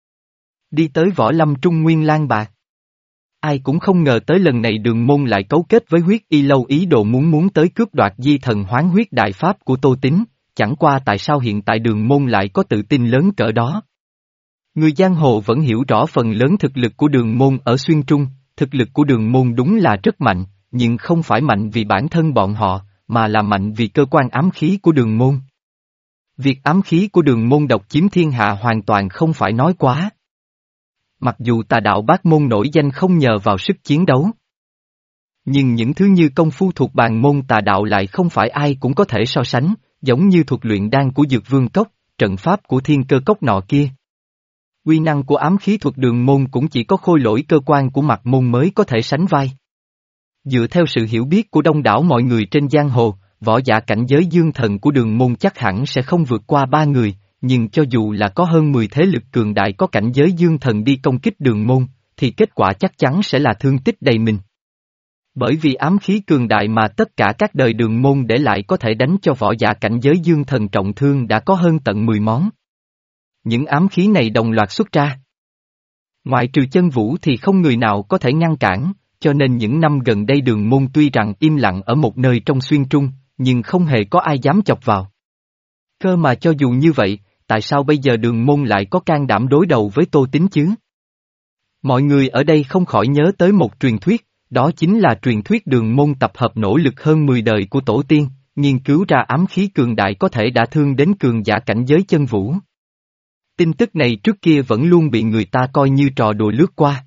Đi tới Võ Lâm Trung Nguyên Lang Bạc. Ai cũng không ngờ tới lần này Đường Môn lại cấu kết với huyết y lâu ý đồ muốn muốn tới cướp đoạt di thần hoán huyết đại pháp của Tô Tín, chẳng qua tại sao hiện tại Đường Môn lại có tự tin lớn cỡ đó. Người giang hồ vẫn hiểu rõ phần lớn thực lực của Đường Môn ở Xuyên Trung, thực lực của Đường Môn đúng là rất mạnh, nhưng không phải mạnh vì bản thân bọn họ, mà là mạnh vì cơ quan ám khí của Đường Môn. Việc ám khí của Đường Môn độc chiếm thiên hạ hoàn toàn không phải nói quá. Mặc dù tà đạo bát môn nổi danh không nhờ vào sức chiến đấu. Nhưng những thứ như công phu thuộc bàn môn tà đạo lại không phải ai cũng có thể so sánh, giống như thuật luyện đan của Dược Vương Cốc, trận pháp của Thiên Cơ Cốc nọ kia. Uy năng của ám khí thuật Đường Môn cũng chỉ có khôi lỗi cơ quan của Mạc Môn mới có thể sánh vai. Dựa theo sự hiểu biết của đông đảo mọi người trên giang hồ, võ giả cảnh giới dương thần của Đường Môn chắc hẳn sẽ không vượt qua ba người, nhưng cho dù là có hơn mười thế lực cường đại có cảnh giới dương thần đi công kích đường môn, thì kết quả chắc chắn sẽ là thương tích đầy mình. Bởi vì ám khí cường đại mà tất cả các đời đường môn để lại có thể đánh cho võ giả cảnh giới dương thần trọng thương đã có hơn tận mười món. Những ám khí này đồng loạt xuất ra. Ngoại trừ chân vũ thì không người nào có thể ngăn cản, cho nên những năm gần đây đường môn tuy rằng im lặng ở một nơi trong xuyên trung, nhưng không hề có ai dám chọc vào. Cơ mà cho dù như vậy, tại sao bây giờ đường môn lại có can đảm đối đầu với Tô Tín chứ? Mọi người ở đây không khỏi nhớ tới một truyền thuyết, đó chính là truyền thuyết đường môn tập hợp nỗ lực hơn mười đời của tổ tiên, nghiên cứu ra ám khí cường đại có thể đả thương đến cường giả cảnh giới chân vũ. Tin tức này trước kia vẫn luôn bị người ta coi như trò đùa lướt qua.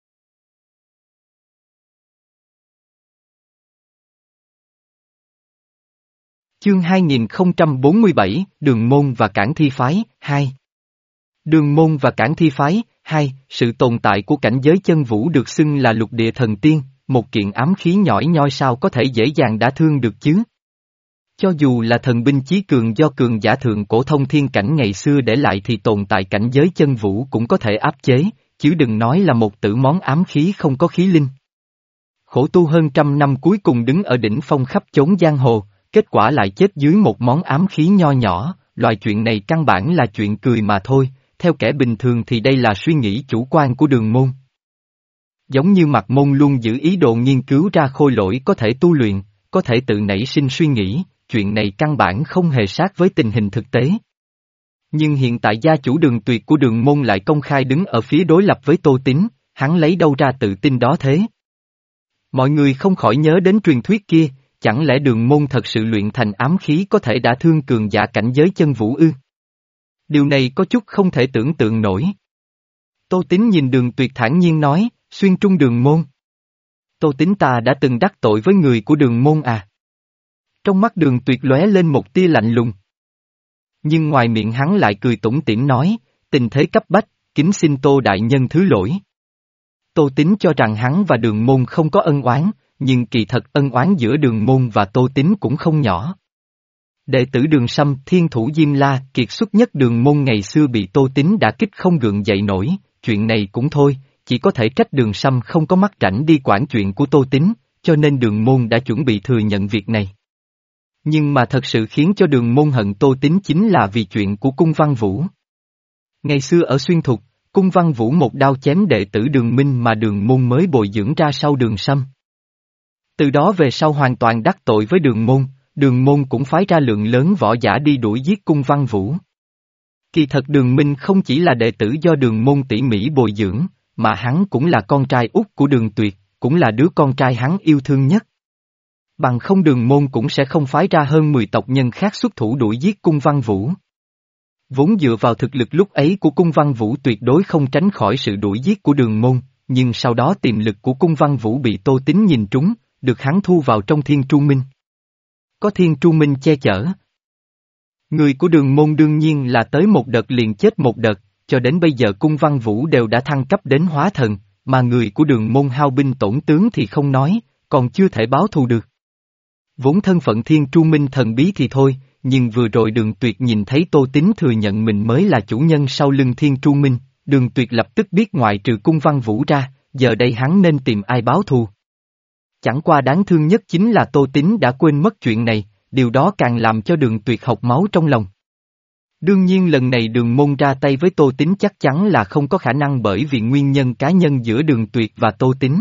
Chương hai nghìn không trăm bốn mươi bảy, Đường môn và Cản Thi phái, hai. Đường môn và Cản Thi phái, hai, sự tồn tại của cảnh giới chân vũ được xưng là lục địa thần tiên, một kiện ám khí nhỏi nhoi sao có thể dễ dàng đả thương được chứ? Cho dù là thần binh chí cường do cường giả thượng cổ thông thiên cảnh ngày xưa để lại thì tồn tại cảnh giới chân vũ cũng có thể áp chế, chứ đừng nói là một tử món ám khí không có khí linh. Khổ tu hơn trăm năm cuối cùng đứng ở đỉnh phong khắp chốn giang hồ, kết quả lại chết dưới một món ám khí nho nhỏ, loại chuyện này căn bản là chuyện cười mà thôi, theo kẻ bình thường thì đây là suy nghĩ chủ quan của đường môn. Giống như Mạc Môn luôn giữ ý đồ nghiên cứu ra khôi lỗi có thể tu luyện, có thể tự nảy sinh suy nghĩ, chuyện này căn bản không hề sát với tình hình thực tế. Nhưng hiện tại gia chủ Đường Tuyệt của đường môn lại công khai đứng ở phía đối lập với Tô Tín, hắn lấy đâu ra tự tin đó thế? Mọi người không khỏi nhớ đến truyền thuyết kia, chẳng lẽ đường môn thật sự luyện thành ám khí có thể đả thương cường giả cảnh giới chân vũ ư? Điều này có chút không thể tưởng tượng nổi. Tô Tín nhìn Đường Tuyệt thản nhiên nói, xuyên trung đường môn. Tô Tín ta đã từng đắc tội với người của đường môn à? Trong mắt Đường Tuyệt lóe lên một tia lạnh lùng. Nhưng ngoài miệng hắn lại cười tủm tỉm nói, tình thế cấp bách, kính xin Tô đại nhân thứ lỗi. Tô Tín cho rằng hắn và đường môn không có ân oán, nhưng kỳ thật ân oán giữa đường môn và Tô Tín cũng không nhỏ. Đệ tử Đường Sâm, thiên thủ Diêm La, kiệt xuất nhất đường môn ngày xưa bị Tô Tín đả kích không gượng dậy nổi, chuyện này cũng thôi, chỉ có thể trách Đường Sâm không có mắt rảnh đi quản chuyện của Tô Tín, cho nên đường môn đã chuẩn bị thừa nhận việc này. Nhưng mà thật sự khiến cho đường môn hận Tô Tín chính là vì chuyện của Cung Văn Vũ. Ngày xưa ở Xuyên Thục, Cung Văn Vũ một đao chém đệ tử Đường Minh mà đường môn mới bồi dưỡng ra sau Đường Sâm. Từ đó về sau hoàn toàn đắc tội với đường môn, đường môn cũng phái ra lượng lớn võ giả đi đuổi giết Cung Văn Vũ. Kỳ thật Đường Minh không chỉ là đệ tử do đường môn tỉ mỉ bồi dưỡng, mà hắn cũng là con trai út của Đường Tuyệt, cũng là đứa con trai hắn yêu thương nhất. Bằng không đường môn cũng sẽ không phái ra hơn mười tộc nhân khác xuất thủ đuổi giết Cung Văn Vũ. Vốn dựa vào thực lực lúc ấy của Cung Văn Vũ tuyệt đối không tránh khỏi sự đuổi giết của đường môn, nhưng sau đó tiềm lực của Cung Văn Vũ bị Tô Tín nhìn trúng, được hắn thu vào trong Thiên Tru Minh. Có Thiên Tru Minh che chở. Người của đường môn đương nhiên là tới một đợt liền chết một đợt, cho đến bây giờ Cung Văn Vũ đều đã thăng cấp đến hóa thần, mà người của đường môn hao binh tổn tướng thì không nói, còn chưa thể báo thù được. Vốn thân phận Thiên Tru Minh thần bí thì thôi, nhưng vừa rồi Đường Tuyệt nhìn thấy Tô Tín thừa nhận mình mới là chủ nhân sau lưng Thiên Tru Minh, Đường Tuyệt lập tức biết ngoại trừ Cung Văn Vũ ra, giờ đây hắn nên tìm ai báo thù. Chẳng qua đáng thương nhất chính là Tô Tín đã quên mất chuyện này, điều đó càng làm cho Đường Tuyệt học máu trong lòng. Đương nhiên lần này đường môn ra tay với Tô Tín chắc chắn là không có khả năng bởi vì nguyên nhân cá nhân giữa Đường Tuyệt và Tô Tín.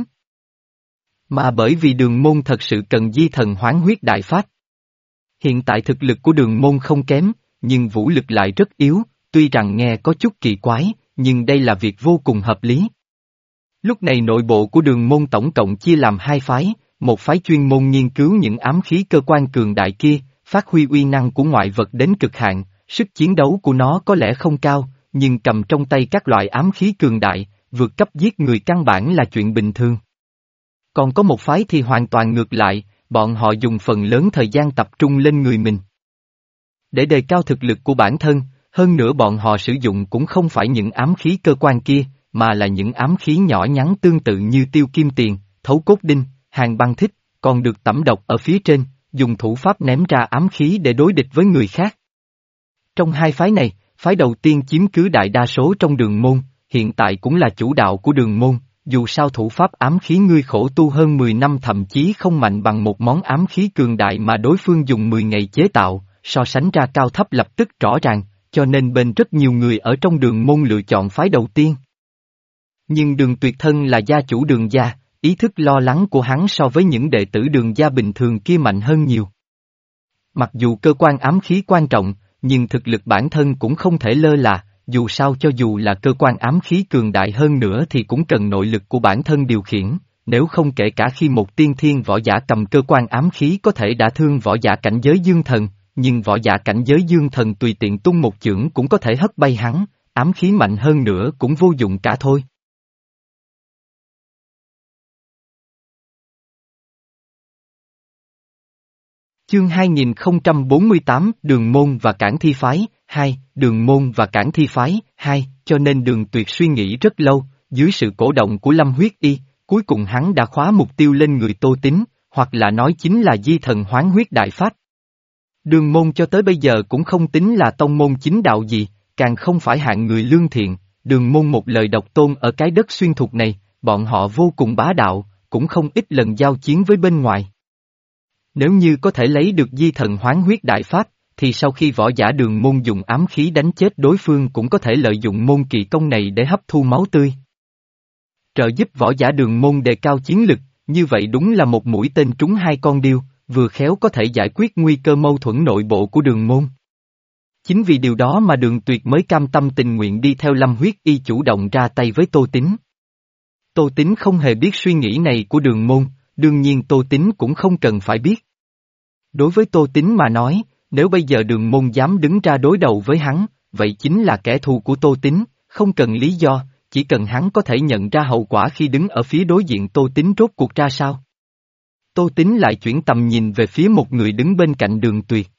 Mà bởi vì đường môn thật sự cần di thần hoán huyết đại pháp. Hiện tại thực lực của đường môn không kém, nhưng vũ lực lại rất yếu, tuy rằng nghe có chút kỳ quái, nhưng đây là việc vô cùng hợp lý. Lúc này nội bộ của đường môn tổng cộng chia làm hai phái, một phái chuyên môn nghiên cứu những ám khí cơ quan cường đại kia, phát huy uy năng của ngoại vật đến cực hạn, sức chiến đấu của nó có lẽ không cao, nhưng cầm trong tay các loại ám khí cường đại, vượt cấp giết người căn bản là chuyện bình thường. Còn có một phái thì hoàn toàn ngược lại, bọn họ dùng phần lớn thời gian tập trung lên người mình. Để đề cao thực lực của bản thân, hơn nữa bọn họ sử dụng cũng không phải những ám khí cơ quan kia, mà là những ám khí nhỏ nhắn tương tự như tiêu kim tiền, thấu cốt đinh, hàng băng thích, còn được tẩm độc ở phía trên, dùng thủ pháp ném ra ám khí để đối địch với người khác. Trong hai phái này, phái đầu tiên chiếm cứ đại đa số trong đường môn, hiện tại cũng là chủ đạo của đường môn, dù sao thủ pháp ám khí ngươi khổ tu hơn mười năm thậm chí không mạnh bằng một món ám khí cường đại mà đối phương dùng mười ngày chế tạo, so sánh ra cao thấp lập tức rõ ràng, cho nên bên rất nhiều người ở trong đường môn lựa chọn phái đầu tiên. Nhưng Đường Tuyệt thân là gia chủ Đường gia, ý thức lo lắng của hắn so với những đệ tử Đường gia bình thường kia mạnh hơn nhiều. Mặc dù cơ quan ám khí quan trọng, nhưng thực lực bản thân cũng không thể lơ là, dù sao cho dù là cơ quan ám khí cường đại hơn nữa thì cũng cần nội lực của bản thân điều khiển, nếu không kể cả khi một tiên thiên võ giả cầm cơ quan ám khí có thể đả thương võ giả cảnh giới dương thần, nhưng võ giả cảnh giới dương thần tùy tiện tung một chưởng cũng có thể hất bay hắn, ám khí mạnh hơn nữa cũng vô dụng cả thôi. Chương hai nghìn không trăm bốn mươi tám Đường môn và Cản Thi phái, hai, Đường môn và Cản Thi phái, hai, cho nên Đường Tuyệt suy nghĩ rất lâu, dưới sự cổ động của Lâm Huyết Y, cuối cùng hắn đã khóa mục tiêu lên người Tô Tín, hoặc là nói chính là Di Thần Hoán Huyết Đại Pháp. Đường môn cho tới bây giờ cũng không tính là tông môn chính đạo gì, càng không phải hạng người lương thiện, đường môn một lời độc tôn ở cái đất xuyên thục này, bọn họ vô cùng bá đạo, cũng không ít lần giao chiến với bên ngoài. Nếu như có thể lấy được Di Thần Hoán Huyết Đại Pháp, thì sau khi võ giả đường môn dùng ám khí đánh chết đối phương cũng có thể lợi dụng môn kỳ công này để hấp thu máu tươi. Trợ giúp võ giả đường môn đề cao chiến lực, như vậy đúng là một mũi tên trúng hai con điêu, vừa khéo có thể giải quyết nguy cơ mâu thuẫn nội bộ của đường môn. Chính vì điều đó mà Đường Tuyệt mới cam tâm tình nguyện đi theo Lâm Huyết Y chủ động ra tay với Tô Tín. Tô Tín không hề biết suy nghĩ này của đường môn, đương nhiên Tô Tín cũng không cần phải biết. Đối với Tô Tín mà nói, nếu bây giờ đường môn dám đứng ra đối đầu với hắn, vậy chính là kẻ thù của Tô Tín, không cần lý do, chỉ cần hắn có thể nhận ra hậu quả khi đứng ở phía đối diện Tô Tín rốt cuộc ra sao. Tô Tín lại chuyển tầm nhìn về phía một người đứng bên cạnh Đường Tuyệt.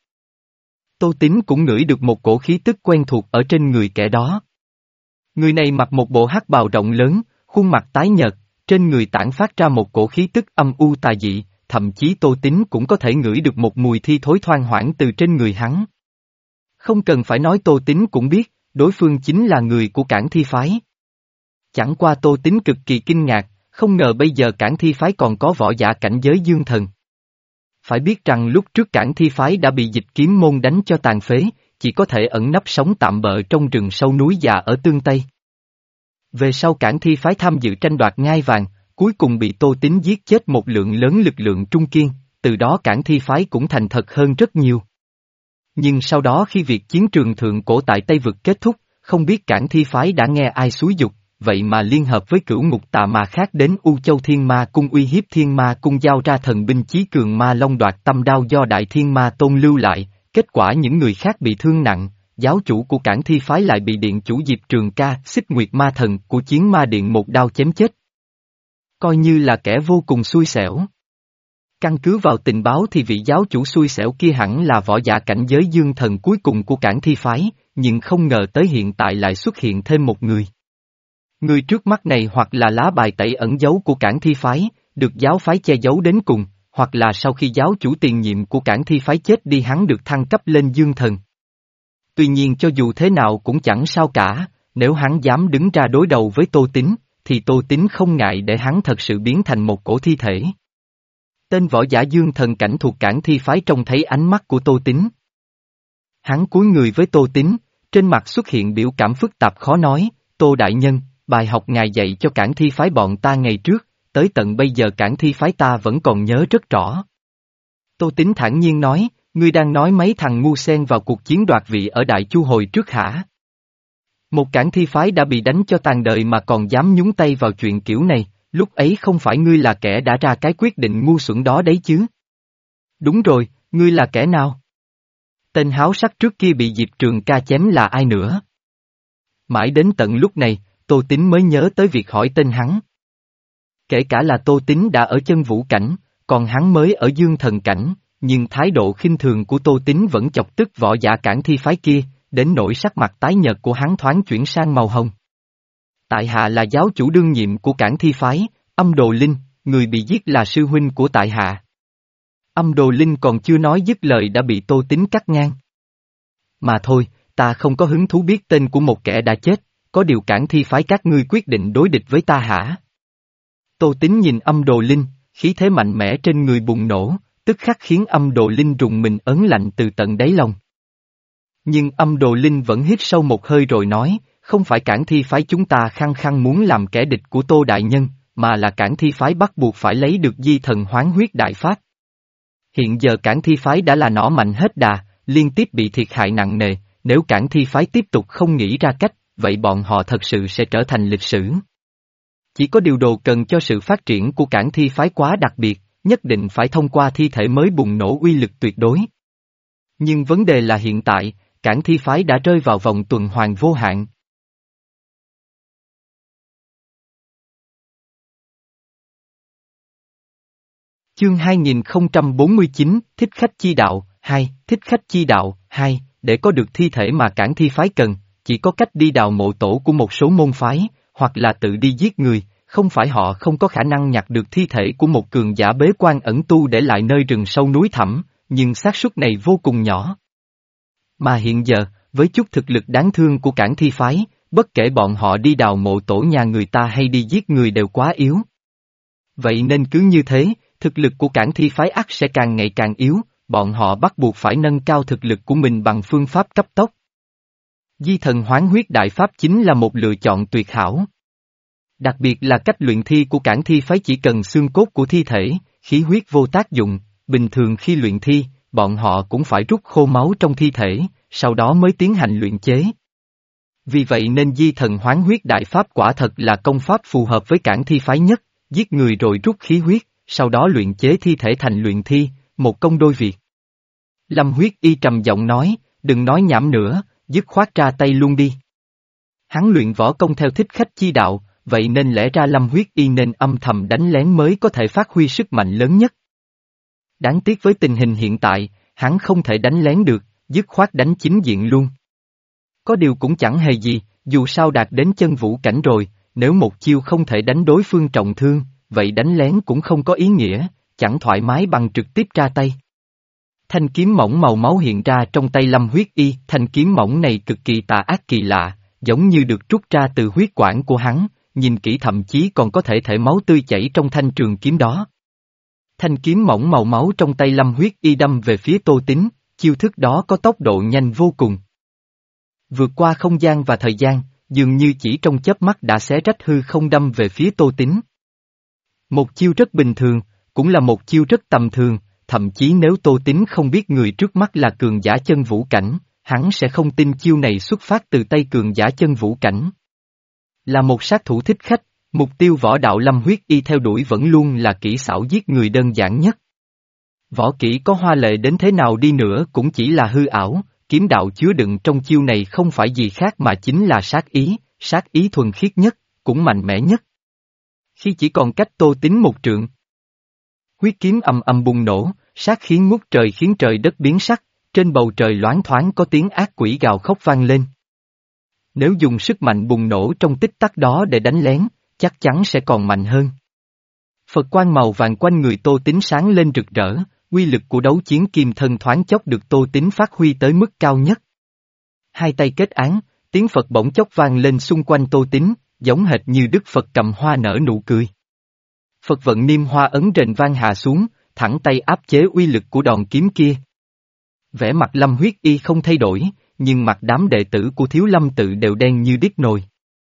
Tô Tín cũng ngửi được một cổ khí tức quen thuộc ở trên người kẻ đó. Người này mặc một bộ hắc bào rộng lớn, khuôn mặt tái nhợt, trên người tản phát ra một cổ khí tức âm u tà dị, thậm chí Tô Tín cũng có thể ngửi được một mùi thi thối thoang thoảng từ trên người hắn. Không cần phải nói Tô Tín cũng biết, đối phương chính là người của Cản Thi phái. Chẳng qua Tô Tín cực kỳ kinh ngạc, không ngờ bây giờ Cản Thi phái còn có võ giả cảnh giới dương thần. Phải biết rằng lúc trước Cản Thi phái đã bị Dịch Kiếm môn đánh cho tàn phế, chỉ có thể ẩn nấp sống tạm bợ trong rừng sâu núi già ở Tương Tây. Về sau Cản Thi phái tham dự tranh đoạt ngai vàng, cuối cùng bị Tô Tín giết chết một lượng lớn lực lượng trung kiên, từ đó Cản Thi phái cũng thành thật hơn rất nhiều. Nhưng sau đó khi việc chiến trường thượng cổ tại Tây Vực kết thúc, không biết Cản Thi phái đã nghe ai xúi giục, vậy mà liên hợp với cửu ngục tà ma khác đến U Châu Thiên Ma Cung uy hiếp Thiên Ma Cung giao ra thần binh chí cường Ma Long đoạt tâm đao do Đại Thiên Ma Tôn lưu lại, kết quả những người khác bị thương nặng, giáo chủ của Cản Thi phái lại bị điện chủ Diệp Trường Ca, Xích Nguyệt Ma Thần của Chiến Ma Điện một đao chém chết. Coi như là kẻ vô cùng xui xẻo. Căn cứ vào tình báo thì vị giáo chủ xui xẻo kia hẳn là võ giả cảnh giới dương thần cuối cùng của Cản Thi phái, nhưng không ngờ tới hiện tại lại xuất hiện thêm một người. Người trước mắt này hoặc là lá bài tẩy ẩn giấu của Cản Thi phái, được giáo phái che giấu đến cùng, hoặc là sau khi giáo chủ tiền nhiệm của Cản Thi phái chết đi hắn được thăng cấp lên dương thần. Tuy nhiên cho dù thế nào cũng chẳng sao cả, nếu hắn dám đứng ra đối đầu với Tô Tín, thì Tô Tín không ngại để hắn thật sự biến thành một cổ thi thể. Tên võ giả dương thần cảnh thuộc Cản Thi phái trông thấy ánh mắt của Tô Tín. Hắn cúi người với Tô Tín, trên mặt xuất hiện biểu cảm phức tạp khó nói, Tô Đại Nhân, bài học ngài dạy cho Cản Thi phái bọn ta ngày trước, tới tận bây giờ Cản Thi phái ta vẫn còn nhớ rất rõ. Tô Tín thản nhiên nói, ngươi đang nói mấy thằng ngu sen vào cuộc chiến đoạt vị ở Đại Chu hồi trước hả? Một Cản Thi phái đã bị đánh cho tàn đời mà còn dám nhúng tay vào chuyện kiểu này, lúc ấy không phải ngươi là kẻ đã ra cái quyết định ngu xuẩn đó đấy chứ? Đúng rồi, ngươi là kẻ nào? Tên háo sắc trước kia bị Diệp Trường Ca chém là ai nữa? Mãi đến tận lúc này, Tô Tín mới nhớ tới việc hỏi tên hắn. Kể cả là Tô Tín đã ở chân vũ cảnh, còn hắn mới ở dương thần cảnh, nhưng thái độ khinh thường của Tô Tín vẫn chọc tức võ giả Cản Thi phái kia, đến nỗi sắc mặt tái nhợt của hắn thoáng chuyển sang màu hồng. Tại hạ là giáo chủ đương nhiệm của Cản Thi phái, Âm Đồ Linh, người bị giết là sư huynh của tại hạ. Âm Đồ Linh còn chưa nói dứt lời đã bị Tô Tín cắt ngang. Mà thôi, ta không có hứng thú biết tên của một kẻ đã chết, có điều Cản Thi phái các ngươi quyết định đối địch với ta hả? Tô Tín nhìn Âm Đồ Linh, khí thế mạnh mẽ trên người bùng nổ, tức khắc khiến Âm Đồ Linh rùng mình ớn lạnh từ tận đáy lòng. Nhưng Âm Đồ Linh vẫn hít sâu một hơi rồi nói, không phải Cản Thi phái chúng ta khăng khăng muốn làm kẻ địch của Tô Đại Nhân, mà là Cản Thi phái bắt buộc phải lấy được di thần hoán huyết đại pháp. Hiện giờ Cản Thi phái đã là nỏ mạnh hết đà, liên tiếp bị thiệt hại nặng nề, nếu Cản Thi phái tiếp tục không nghĩ ra cách, vậy bọn họ thật sự sẽ trở thành lịch sử. Chỉ có điều đồ cần cho sự phát triển của Cản Thi phái quá đặc biệt, nhất định phải thông qua thi thể mới bùng nổ uy lực tuyệt đối. Nhưng vấn đề là hiện tại, Cản Thi phái đã rơi vào vòng tuần hoàn vô hạn. Chương hai nghìn không trăm bốn mươi chín, Thích Khách Chi Đạo, hai, Thích Khách Chi Đạo, hai, để có được thi thể mà Cản Thi phái cần, chỉ có cách đi đào mộ tổ của một số môn phái, hoặc là tự đi giết người, không phải họ không có khả năng nhặt được thi thể của một cường giả bế quan ẩn tu để lại nơi rừng sâu núi thẳm, nhưng xác suất này vô cùng nhỏ. Mà hiện giờ, với chút thực lực đáng thương của Cản Thi phái, bất kể bọn họ đi đào mộ tổ nhà người ta hay đi giết người đều quá yếu. Vậy nên cứ như thế, thực lực của Cản Thi phái ắt sẽ càng ngày càng yếu, bọn họ bắt buộc phải nâng cao thực lực của mình bằng phương pháp cấp tốc. Di thần hoán huyết đại pháp chính là một lựa chọn tuyệt hảo. Đặc biệt là cách luyện thi của Cản Thi phái chỉ cần xương cốt của thi thể, khí huyết vô tác dụng, bình thường khi luyện thi, bọn họ cũng phải rút khô máu trong thi thể, sau đó mới tiến hành luyện chế. Vì vậy nên di thần hoán huyết đại pháp quả thật là công pháp phù hợp với Cản Thi phái nhất, giết người rồi rút khí huyết, sau đó luyện chế thi thể thành luyện thi, một công đôi việc. Lâm Huyết Y trầm giọng nói, đừng nói nhảm nữa, dứt khoát ra tay luôn đi. Hắn luyện võ công theo Thích Khách Chi Đạo, vậy nên lẽ ra Lâm Huyết Y nên âm thầm đánh lén mới có thể phát huy sức mạnh lớn nhất. Đáng tiếc với tình hình hiện tại, hắn không thể đánh lén được, dứt khoát đánh chính diện luôn. Có điều cũng chẳng hề gì, dù sao đạt đến chân vũ cảnh rồi, nếu một chiêu không thể đánh đối phương trọng thương, vậy đánh lén cũng không có ý nghĩa, chẳng thoải mái bằng trực tiếp ra tay. Thanh kiếm mỏng màu máu hiện ra trong tay Lâm Huyết Y, thanh kiếm mỏng này cực kỳ tà ác kỳ lạ, giống như được trút ra từ huyết quản của hắn, nhìn kỹ thậm chí còn có thể thể máu tươi chảy trong thanh trường kiếm đó. Thanh kiếm mỏng màu máu trong tay Lâm Huyết Y đâm về phía Tô Tín, chiêu thức đó có tốc độ nhanh vô cùng. Vượt qua không gian và thời gian, dường như chỉ trong chớp mắt đã xé rách hư không đâm về phía Tô Tín. Một chiêu rất bình thường, cũng là một chiêu rất tầm thường, thậm chí nếu Tô Tín không biết người trước mắt là cường giả chân vũ cảnh, hắn sẽ không tin chiêu này xuất phát từ tay cường giả chân vũ cảnh. Là một sát thủ thích khách, mục tiêu võ đạo Lâm Huyết Y theo đuổi vẫn luôn là kỹ xảo giết người đơn giản nhất. Võ kỹ có hoa lệ đến thế nào đi nữa cũng chỉ là hư ảo, kiếm đạo chứa đựng trong chiêu này không phải gì khác mà chính là sát ý, sát ý thuần khiết nhất, cũng mạnh mẽ nhất. Khi chỉ còn cách Tô Tín một trượng, huyết kiếm ầm ầm bùng nổ, sát khí ngút trời khiến trời đất biến sắc, trên bầu trời loáng thoáng có tiếng ác quỷ gào khóc vang lên. Nếu dùng sức mạnh bùng nổ trong tích tắc đó để đánh lén, chắc chắn sẽ còn mạnh hơn. Phật quang màu vàng quanh người Tô Tín sáng lên rực rỡ, uy lực của đấu chiến kim thân thoáng chốc được Tô Tín phát huy tới mức cao nhất. Hai tay kết án, tiếng Phật bỗng chốc vang lên xung quanh Tô Tín, giống hệt như Đức Phật cầm hoa nở nụ cười. Phật vận niêm hoa ấn rền vang hạ xuống, thẳng tay áp chế uy lực của đòn kiếm kia. Vẻ mặt Lâm Huyết Y không thay đổi, nhưng mặt đám đệ tử của Thiếu Lâm tự đều đen như đít nồi.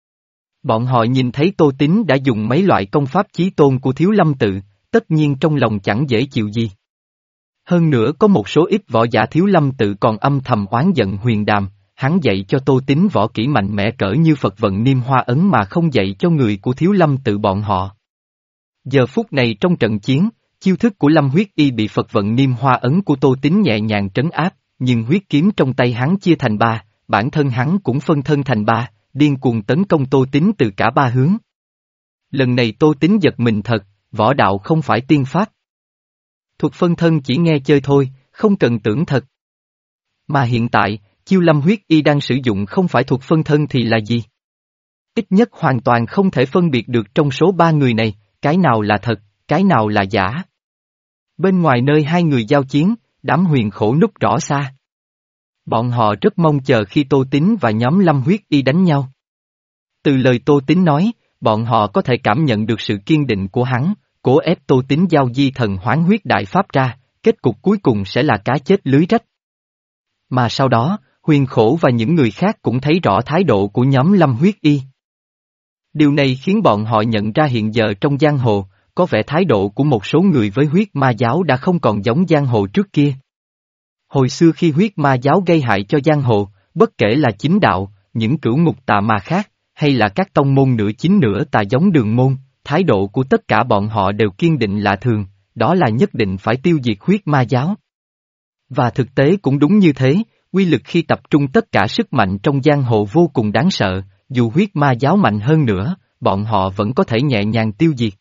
Bọn họ nhìn thấy Tô Tín đã dùng mấy loại công pháp chí tôn của Thiếu Lâm tự, tất nhiên trong lòng chẳng dễ chịu gì. Hơn nữa có một số ít võ giả Thiếu Lâm tự còn âm thầm oán giận Huyền Đàm, hắn dạy cho Tô Tín võ kỹ mạnh mẽ cỡ như Phật vận niêm hoa ấn mà không dạy cho người của Thiếu Lâm tự bọn họ. Giờ phút này trong trận chiến, chiêu thức của Lâm Huyết Y bị Phật vận niêm hoa ấn của Tô Tín nhẹ nhàng trấn áp, nhưng huyết kiếm trong tay hắn chia thành ba, bản thân hắn cũng phân thân thành ba, điên cuồng tấn công Tô Tín từ cả ba hướng. Lần này Tô Tín giật mình thật, võ đạo không phải tiên pháp. Thuật phân thân chỉ nghe chơi thôi, không cần tưởng thật. Mà hiện tại, chiêu Lâm Huyết Y đang sử dụng không phải thuật phân thân thì là gì? Ít nhất hoàn toàn không thể phân biệt được trong số ba người này, cái nào là thật, cái nào là giả. Bên ngoài nơi hai người giao chiến, đám huyền khổ núp rõ xa. Bọn họ rất mong chờ khi Tô Tín và nhóm Lâm Huyết Y đánh nhau. Từ lời Tô Tín nói, bọn họ có thể cảm nhận được sự kiên định của hắn, cố ép Tô Tín giao di thần hoán huyết đại pháp ra, kết cục cuối cùng sẽ là cá chết lưới rách. Mà sau đó, Huyền Khổ và những người khác cũng thấy rõ thái độ của nhóm Lâm Huyết Y. Điều này khiến bọn họ nhận ra hiện giờ trong giang hồ, có vẻ thái độ của một số người với huyết ma giáo đã không còn giống giang hồ trước kia. Hồi xưa khi huyết ma giáo gây hại cho giang hồ, bất kể là chính đạo, những cửu ngục tà ma khác, hay là các tông môn nửa chính nửa tà giống Đường môn, thái độ của tất cả bọn họ đều kiên định lạ thường, đó là nhất định phải tiêu diệt huyết ma giáo. Và thực tế cũng đúng như thế, quy lực khi tập trung tất cả sức mạnh trong giang hồ vô cùng đáng sợ, dù huyết ma giáo mạnh hơn nữa, bọn họ vẫn có thể nhẹ nhàng tiêu diệt.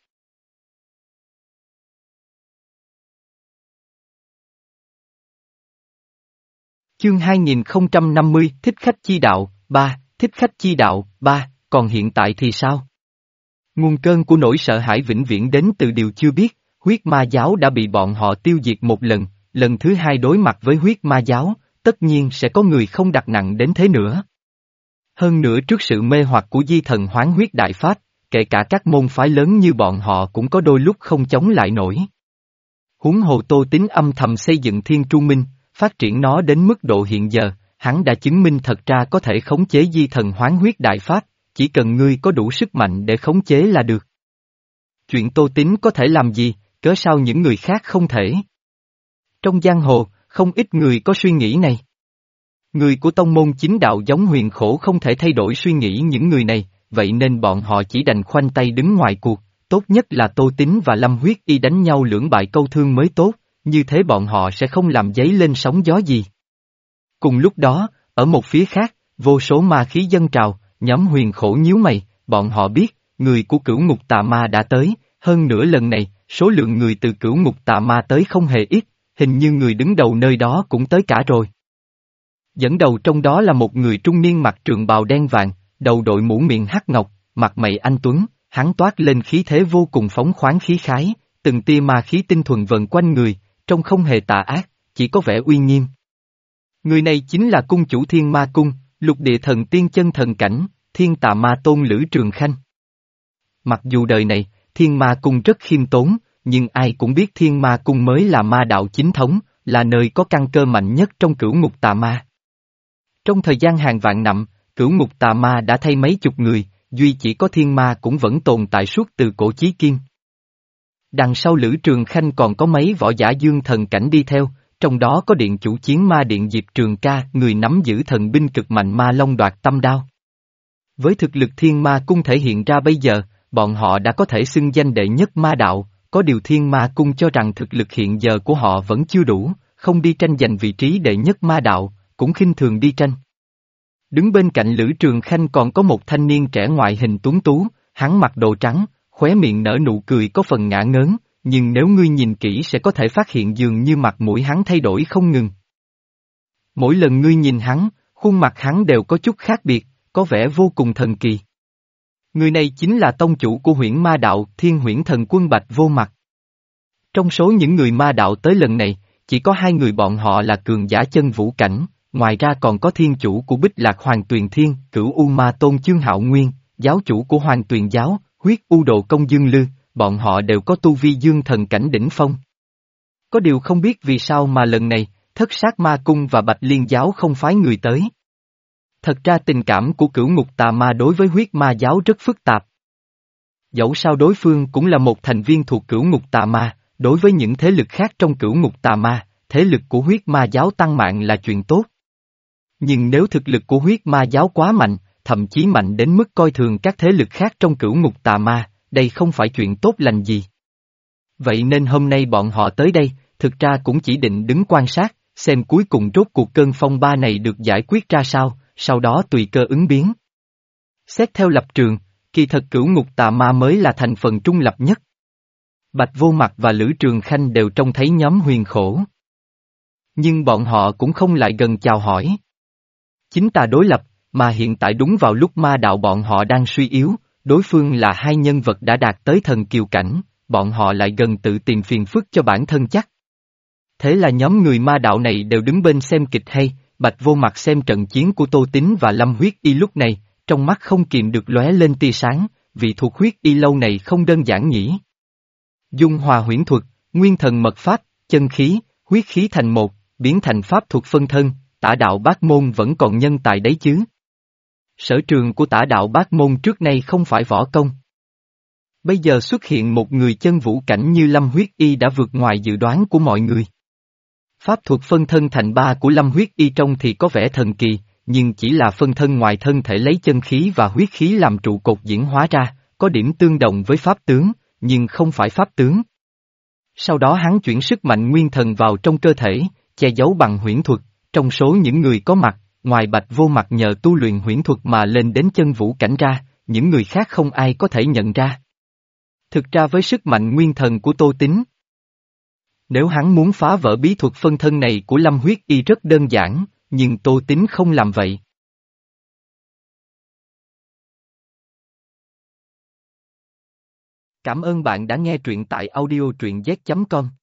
Chương hai nghìn không trăm năm mươi Thích khách chi đạo, ba, Thích khách chi đạo, ba, còn hiện tại thì sao? Nguồn cơn của nỗi sợ hãi vĩnh viễn đến từ điều chưa biết, huyết ma giáo đã bị bọn họ tiêu diệt một lần, lần thứ hai đối mặt với huyết ma giáo, tất nhiên sẽ có người không đặt nặng đến thế nữa. Hơn nữa trước sự mê hoặc của di thần hoán huyết đại pháp, kể cả các môn phái lớn như bọn họ cũng có đôi lúc không chống lại nổi. Huống hồ Tô Tín âm thầm xây dựng Thiên Tru Minh, phát triển nó đến mức độ hiện giờ, hắn đã chứng minh thật ra có thể khống chế di thần hoán huyết đại pháp, chỉ cần ngươi có đủ sức mạnh để khống chế là được. Chuyện Tô Tín có thể làm gì, cớ sao những người khác không thể? Trong giang hồ, không ít người có suy nghĩ này. Người của tông môn chính đạo giống Huyền Khổ không thể thay đổi suy nghĩ những người này, vậy nên bọn họ chỉ đành khoanh tay đứng ngoài cuộc, tốt nhất là Tô Tín và Lâm Huyết Y đánh nhau lưỡng bại câu thương mới tốt, như thế bọn họ sẽ không làm dấy lên sóng gió gì. Cùng lúc đó, ở một phía khác, vô số ma khí dâng trào, nhóm Huyền Khổ nhíu mày, bọn họ biết, người của cửu ngục tà ma đã tới, hơn nữa lần này, số lượng người từ cửu ngục tà ma tới không hề ít, hình như người đứng đầu nơi đó cũng tới cả rồi. Dẫn đầu trong đó là một người trung niên mặc trường bào đen vàng, đầu đội mũ miệng hắc ngọc, mặt mày anh tuấn, hắn toát lên khí thế vô cùng phóng khoáng khí khái, từng tia ma khí tinh thuần vần quanh người, trông không hề tà ác, chỉ có vẻ uy nghiêm. Người này chính là cung chủ Thiên Ma Cung, lục địa thần tiên chân thần cảnh, Thiên Tà Ma Tôn Lữ Trường Khanh. Mặc dù đời này, Thiên Ma Cung rất khiêm tốn, nhưng ai cũng biết Thiên Ma Cung mới là ma đạo chính thống, là nơi có căn cơ mạnh nhất trong cửu ngục tà ma. Trong thời gian hàng vạn năm, cửu ngục tà ma đã thay mấy chục người, duy chỉ có Thiên Ma cũng vẫn tồn tại suốt từ cổ chí kim. Đằng sau Lữ Trường Khanh còn có mấy võ giả dương thần cảnh đi theo, trong đó có điện chủ chiến ma điện Diệp Trường Ca, người nắm giữ thần binh cực mạnh ma long đoạt tâm đao. Với thực lực Thiên Ma Cung thể hiện ra bây giờ, bọn họ đã có thể xưng danh đệ nhất ma đạo, có điều Thiên Ma Cung cho rằng thực lực hiện giờ của họ vẫn chưa đủ, không đi tranh giành vị trí đệ nhất ma đạo, cũng khinh thường đi tranh. Đứng bên cạnh Lữ Trường Khanh còn có một thanh niên trẻ ngoại hình tuấn tú, hắn mặc đồ trắng, khóe miệng nở nụ cười có phần ngả ngớn, nhưng nếu ngươi nhìn kỹ sẽ có thể phát hiện dường như mặt mũi hắn thay đổi không ngừng. Mỗi lần ngươi nhìn hắn, khuôn mặt hắn đều có chút khác biệt, có vẻ vô cùng thần kỳ. Người này chính là tông chủ của huyễn ma đạo Thiên Huyễn Thần Quân Bạch Vô Mặt. Trong số những người ma đạo tới lần này, chỉ có hai người bọn họ là cường giả chân vũ cảnh, ngoài ra còn có thiên chủ của Bích Lạc Hoàng Tuyền Thiên, Cửu U Ma Tôn Chương Hạo Nguyên, giáo chủ của Hoàng Tuyền Giáo, Huyết U Đồ Công Dương Lư, bọn họ đều có tu vi dương thần cảnh đỉnh phong. Có điều không biết vì sao mà lần này, Thất Sát Ma Cung và Bạch Liên Giáo không phái người tới. Thật ra tình cảm của cửu ngục tà ma đối với huyết ma giáo rất phức tạp. Dẫu sao đối phương cũng là một thành viên thuộc cửu ngục tà ma, đối với những thế lực khác trong cửu ngục tà ma, thế lực của huyết ma giáo tăng mạnh là chuyện tốt. Nhưng nếu thực lực của huyết ma giáo quá mạnh, thậm chí mạnh đến mức coi thường các thế lực khác trong cửu ngục tà ma, đây không phải chuyện tốt lành gì. Vậy nên hôm nay bọn họ tới đây, thực ra cũng chỉ định đứng quan sát, xem cuối cùng rốt cuộc cơn phong ba này được giải quyết ra sao, sau đó tùy cơ ứng biến. Xét theo lập trường, kỳ thật cửu ngục tà ma mới là thành phần trung lập nhất. Bạch Vô Mặt và Lữ Trường Khanh đều trông thấy nhóm Huyền Khổ. Nhưng bọn họ cũng không lại gần chào hỏi. Chính tà đối lập, mà hiện tại đúng vào lúc ma đạo bọn họ đang suy yếu, đối phương là hai nhân vật đã đạt tới thần kiều cảnh, bọn họ lại gần tự tìm phiền phức cho bản thân chắc. Thế là nhóm người ma đạo này đều đứng bên xem kịch hay, Bạch Vô Mặt xem trận chiến của Tô Tín và Lâm Huyết Y lúc này, trong mắt không kìm được lóe lên tia sáng, vị thuộc huyết y lâu này không đơn giản nhỉ. Dung hòa huyễn thuật, nguyên thần mật pháp, chân khí, huyết khí thành một, biến thành pháp thuật phân thân, tả đạo bát môn vẫn còn nhân tài đấy chứ. Sở trường của tả đạo bát môn trước nay không phải võ công. Bây giờ xuất hiện một người chân vũ cảnh như Lâm Huyết Y đã vượt ngoài dự đoán của mọi người. Pháp thuật phân thân thành ba của Lâm Huyết Y trông thì có vẻ thần kỳ, nhưng chỉ là phân thân ngoài thân thể lấy chân khí và huyết khí làm trụ cột diễn hóa ra, có điểm tương đồng với pháp tướng, nhưng không phải pháp tướng. Sau đó hắn chuyển sức mạnh nguyên thần vào trong cơ thể, che giấu bằng huyễn thuật, trong số những người có mặt, ngoài Bạch Vô Mặt nhờ tu luyện huyễn thuật mà lên đến chân vũ cảnh ra, những người khác không ai có thể nhận ra. Thực ra với sức mạnh nguyên thần của Tô Tín, nếu hắn muốn phá vỡ bí thuật phân thân này của Lâm Huyết Y rất đơn giản, nhưng Tô Tín không làm vậy. Cảm ơn bạn đã nghe truyện tại audio truyện z chấm com.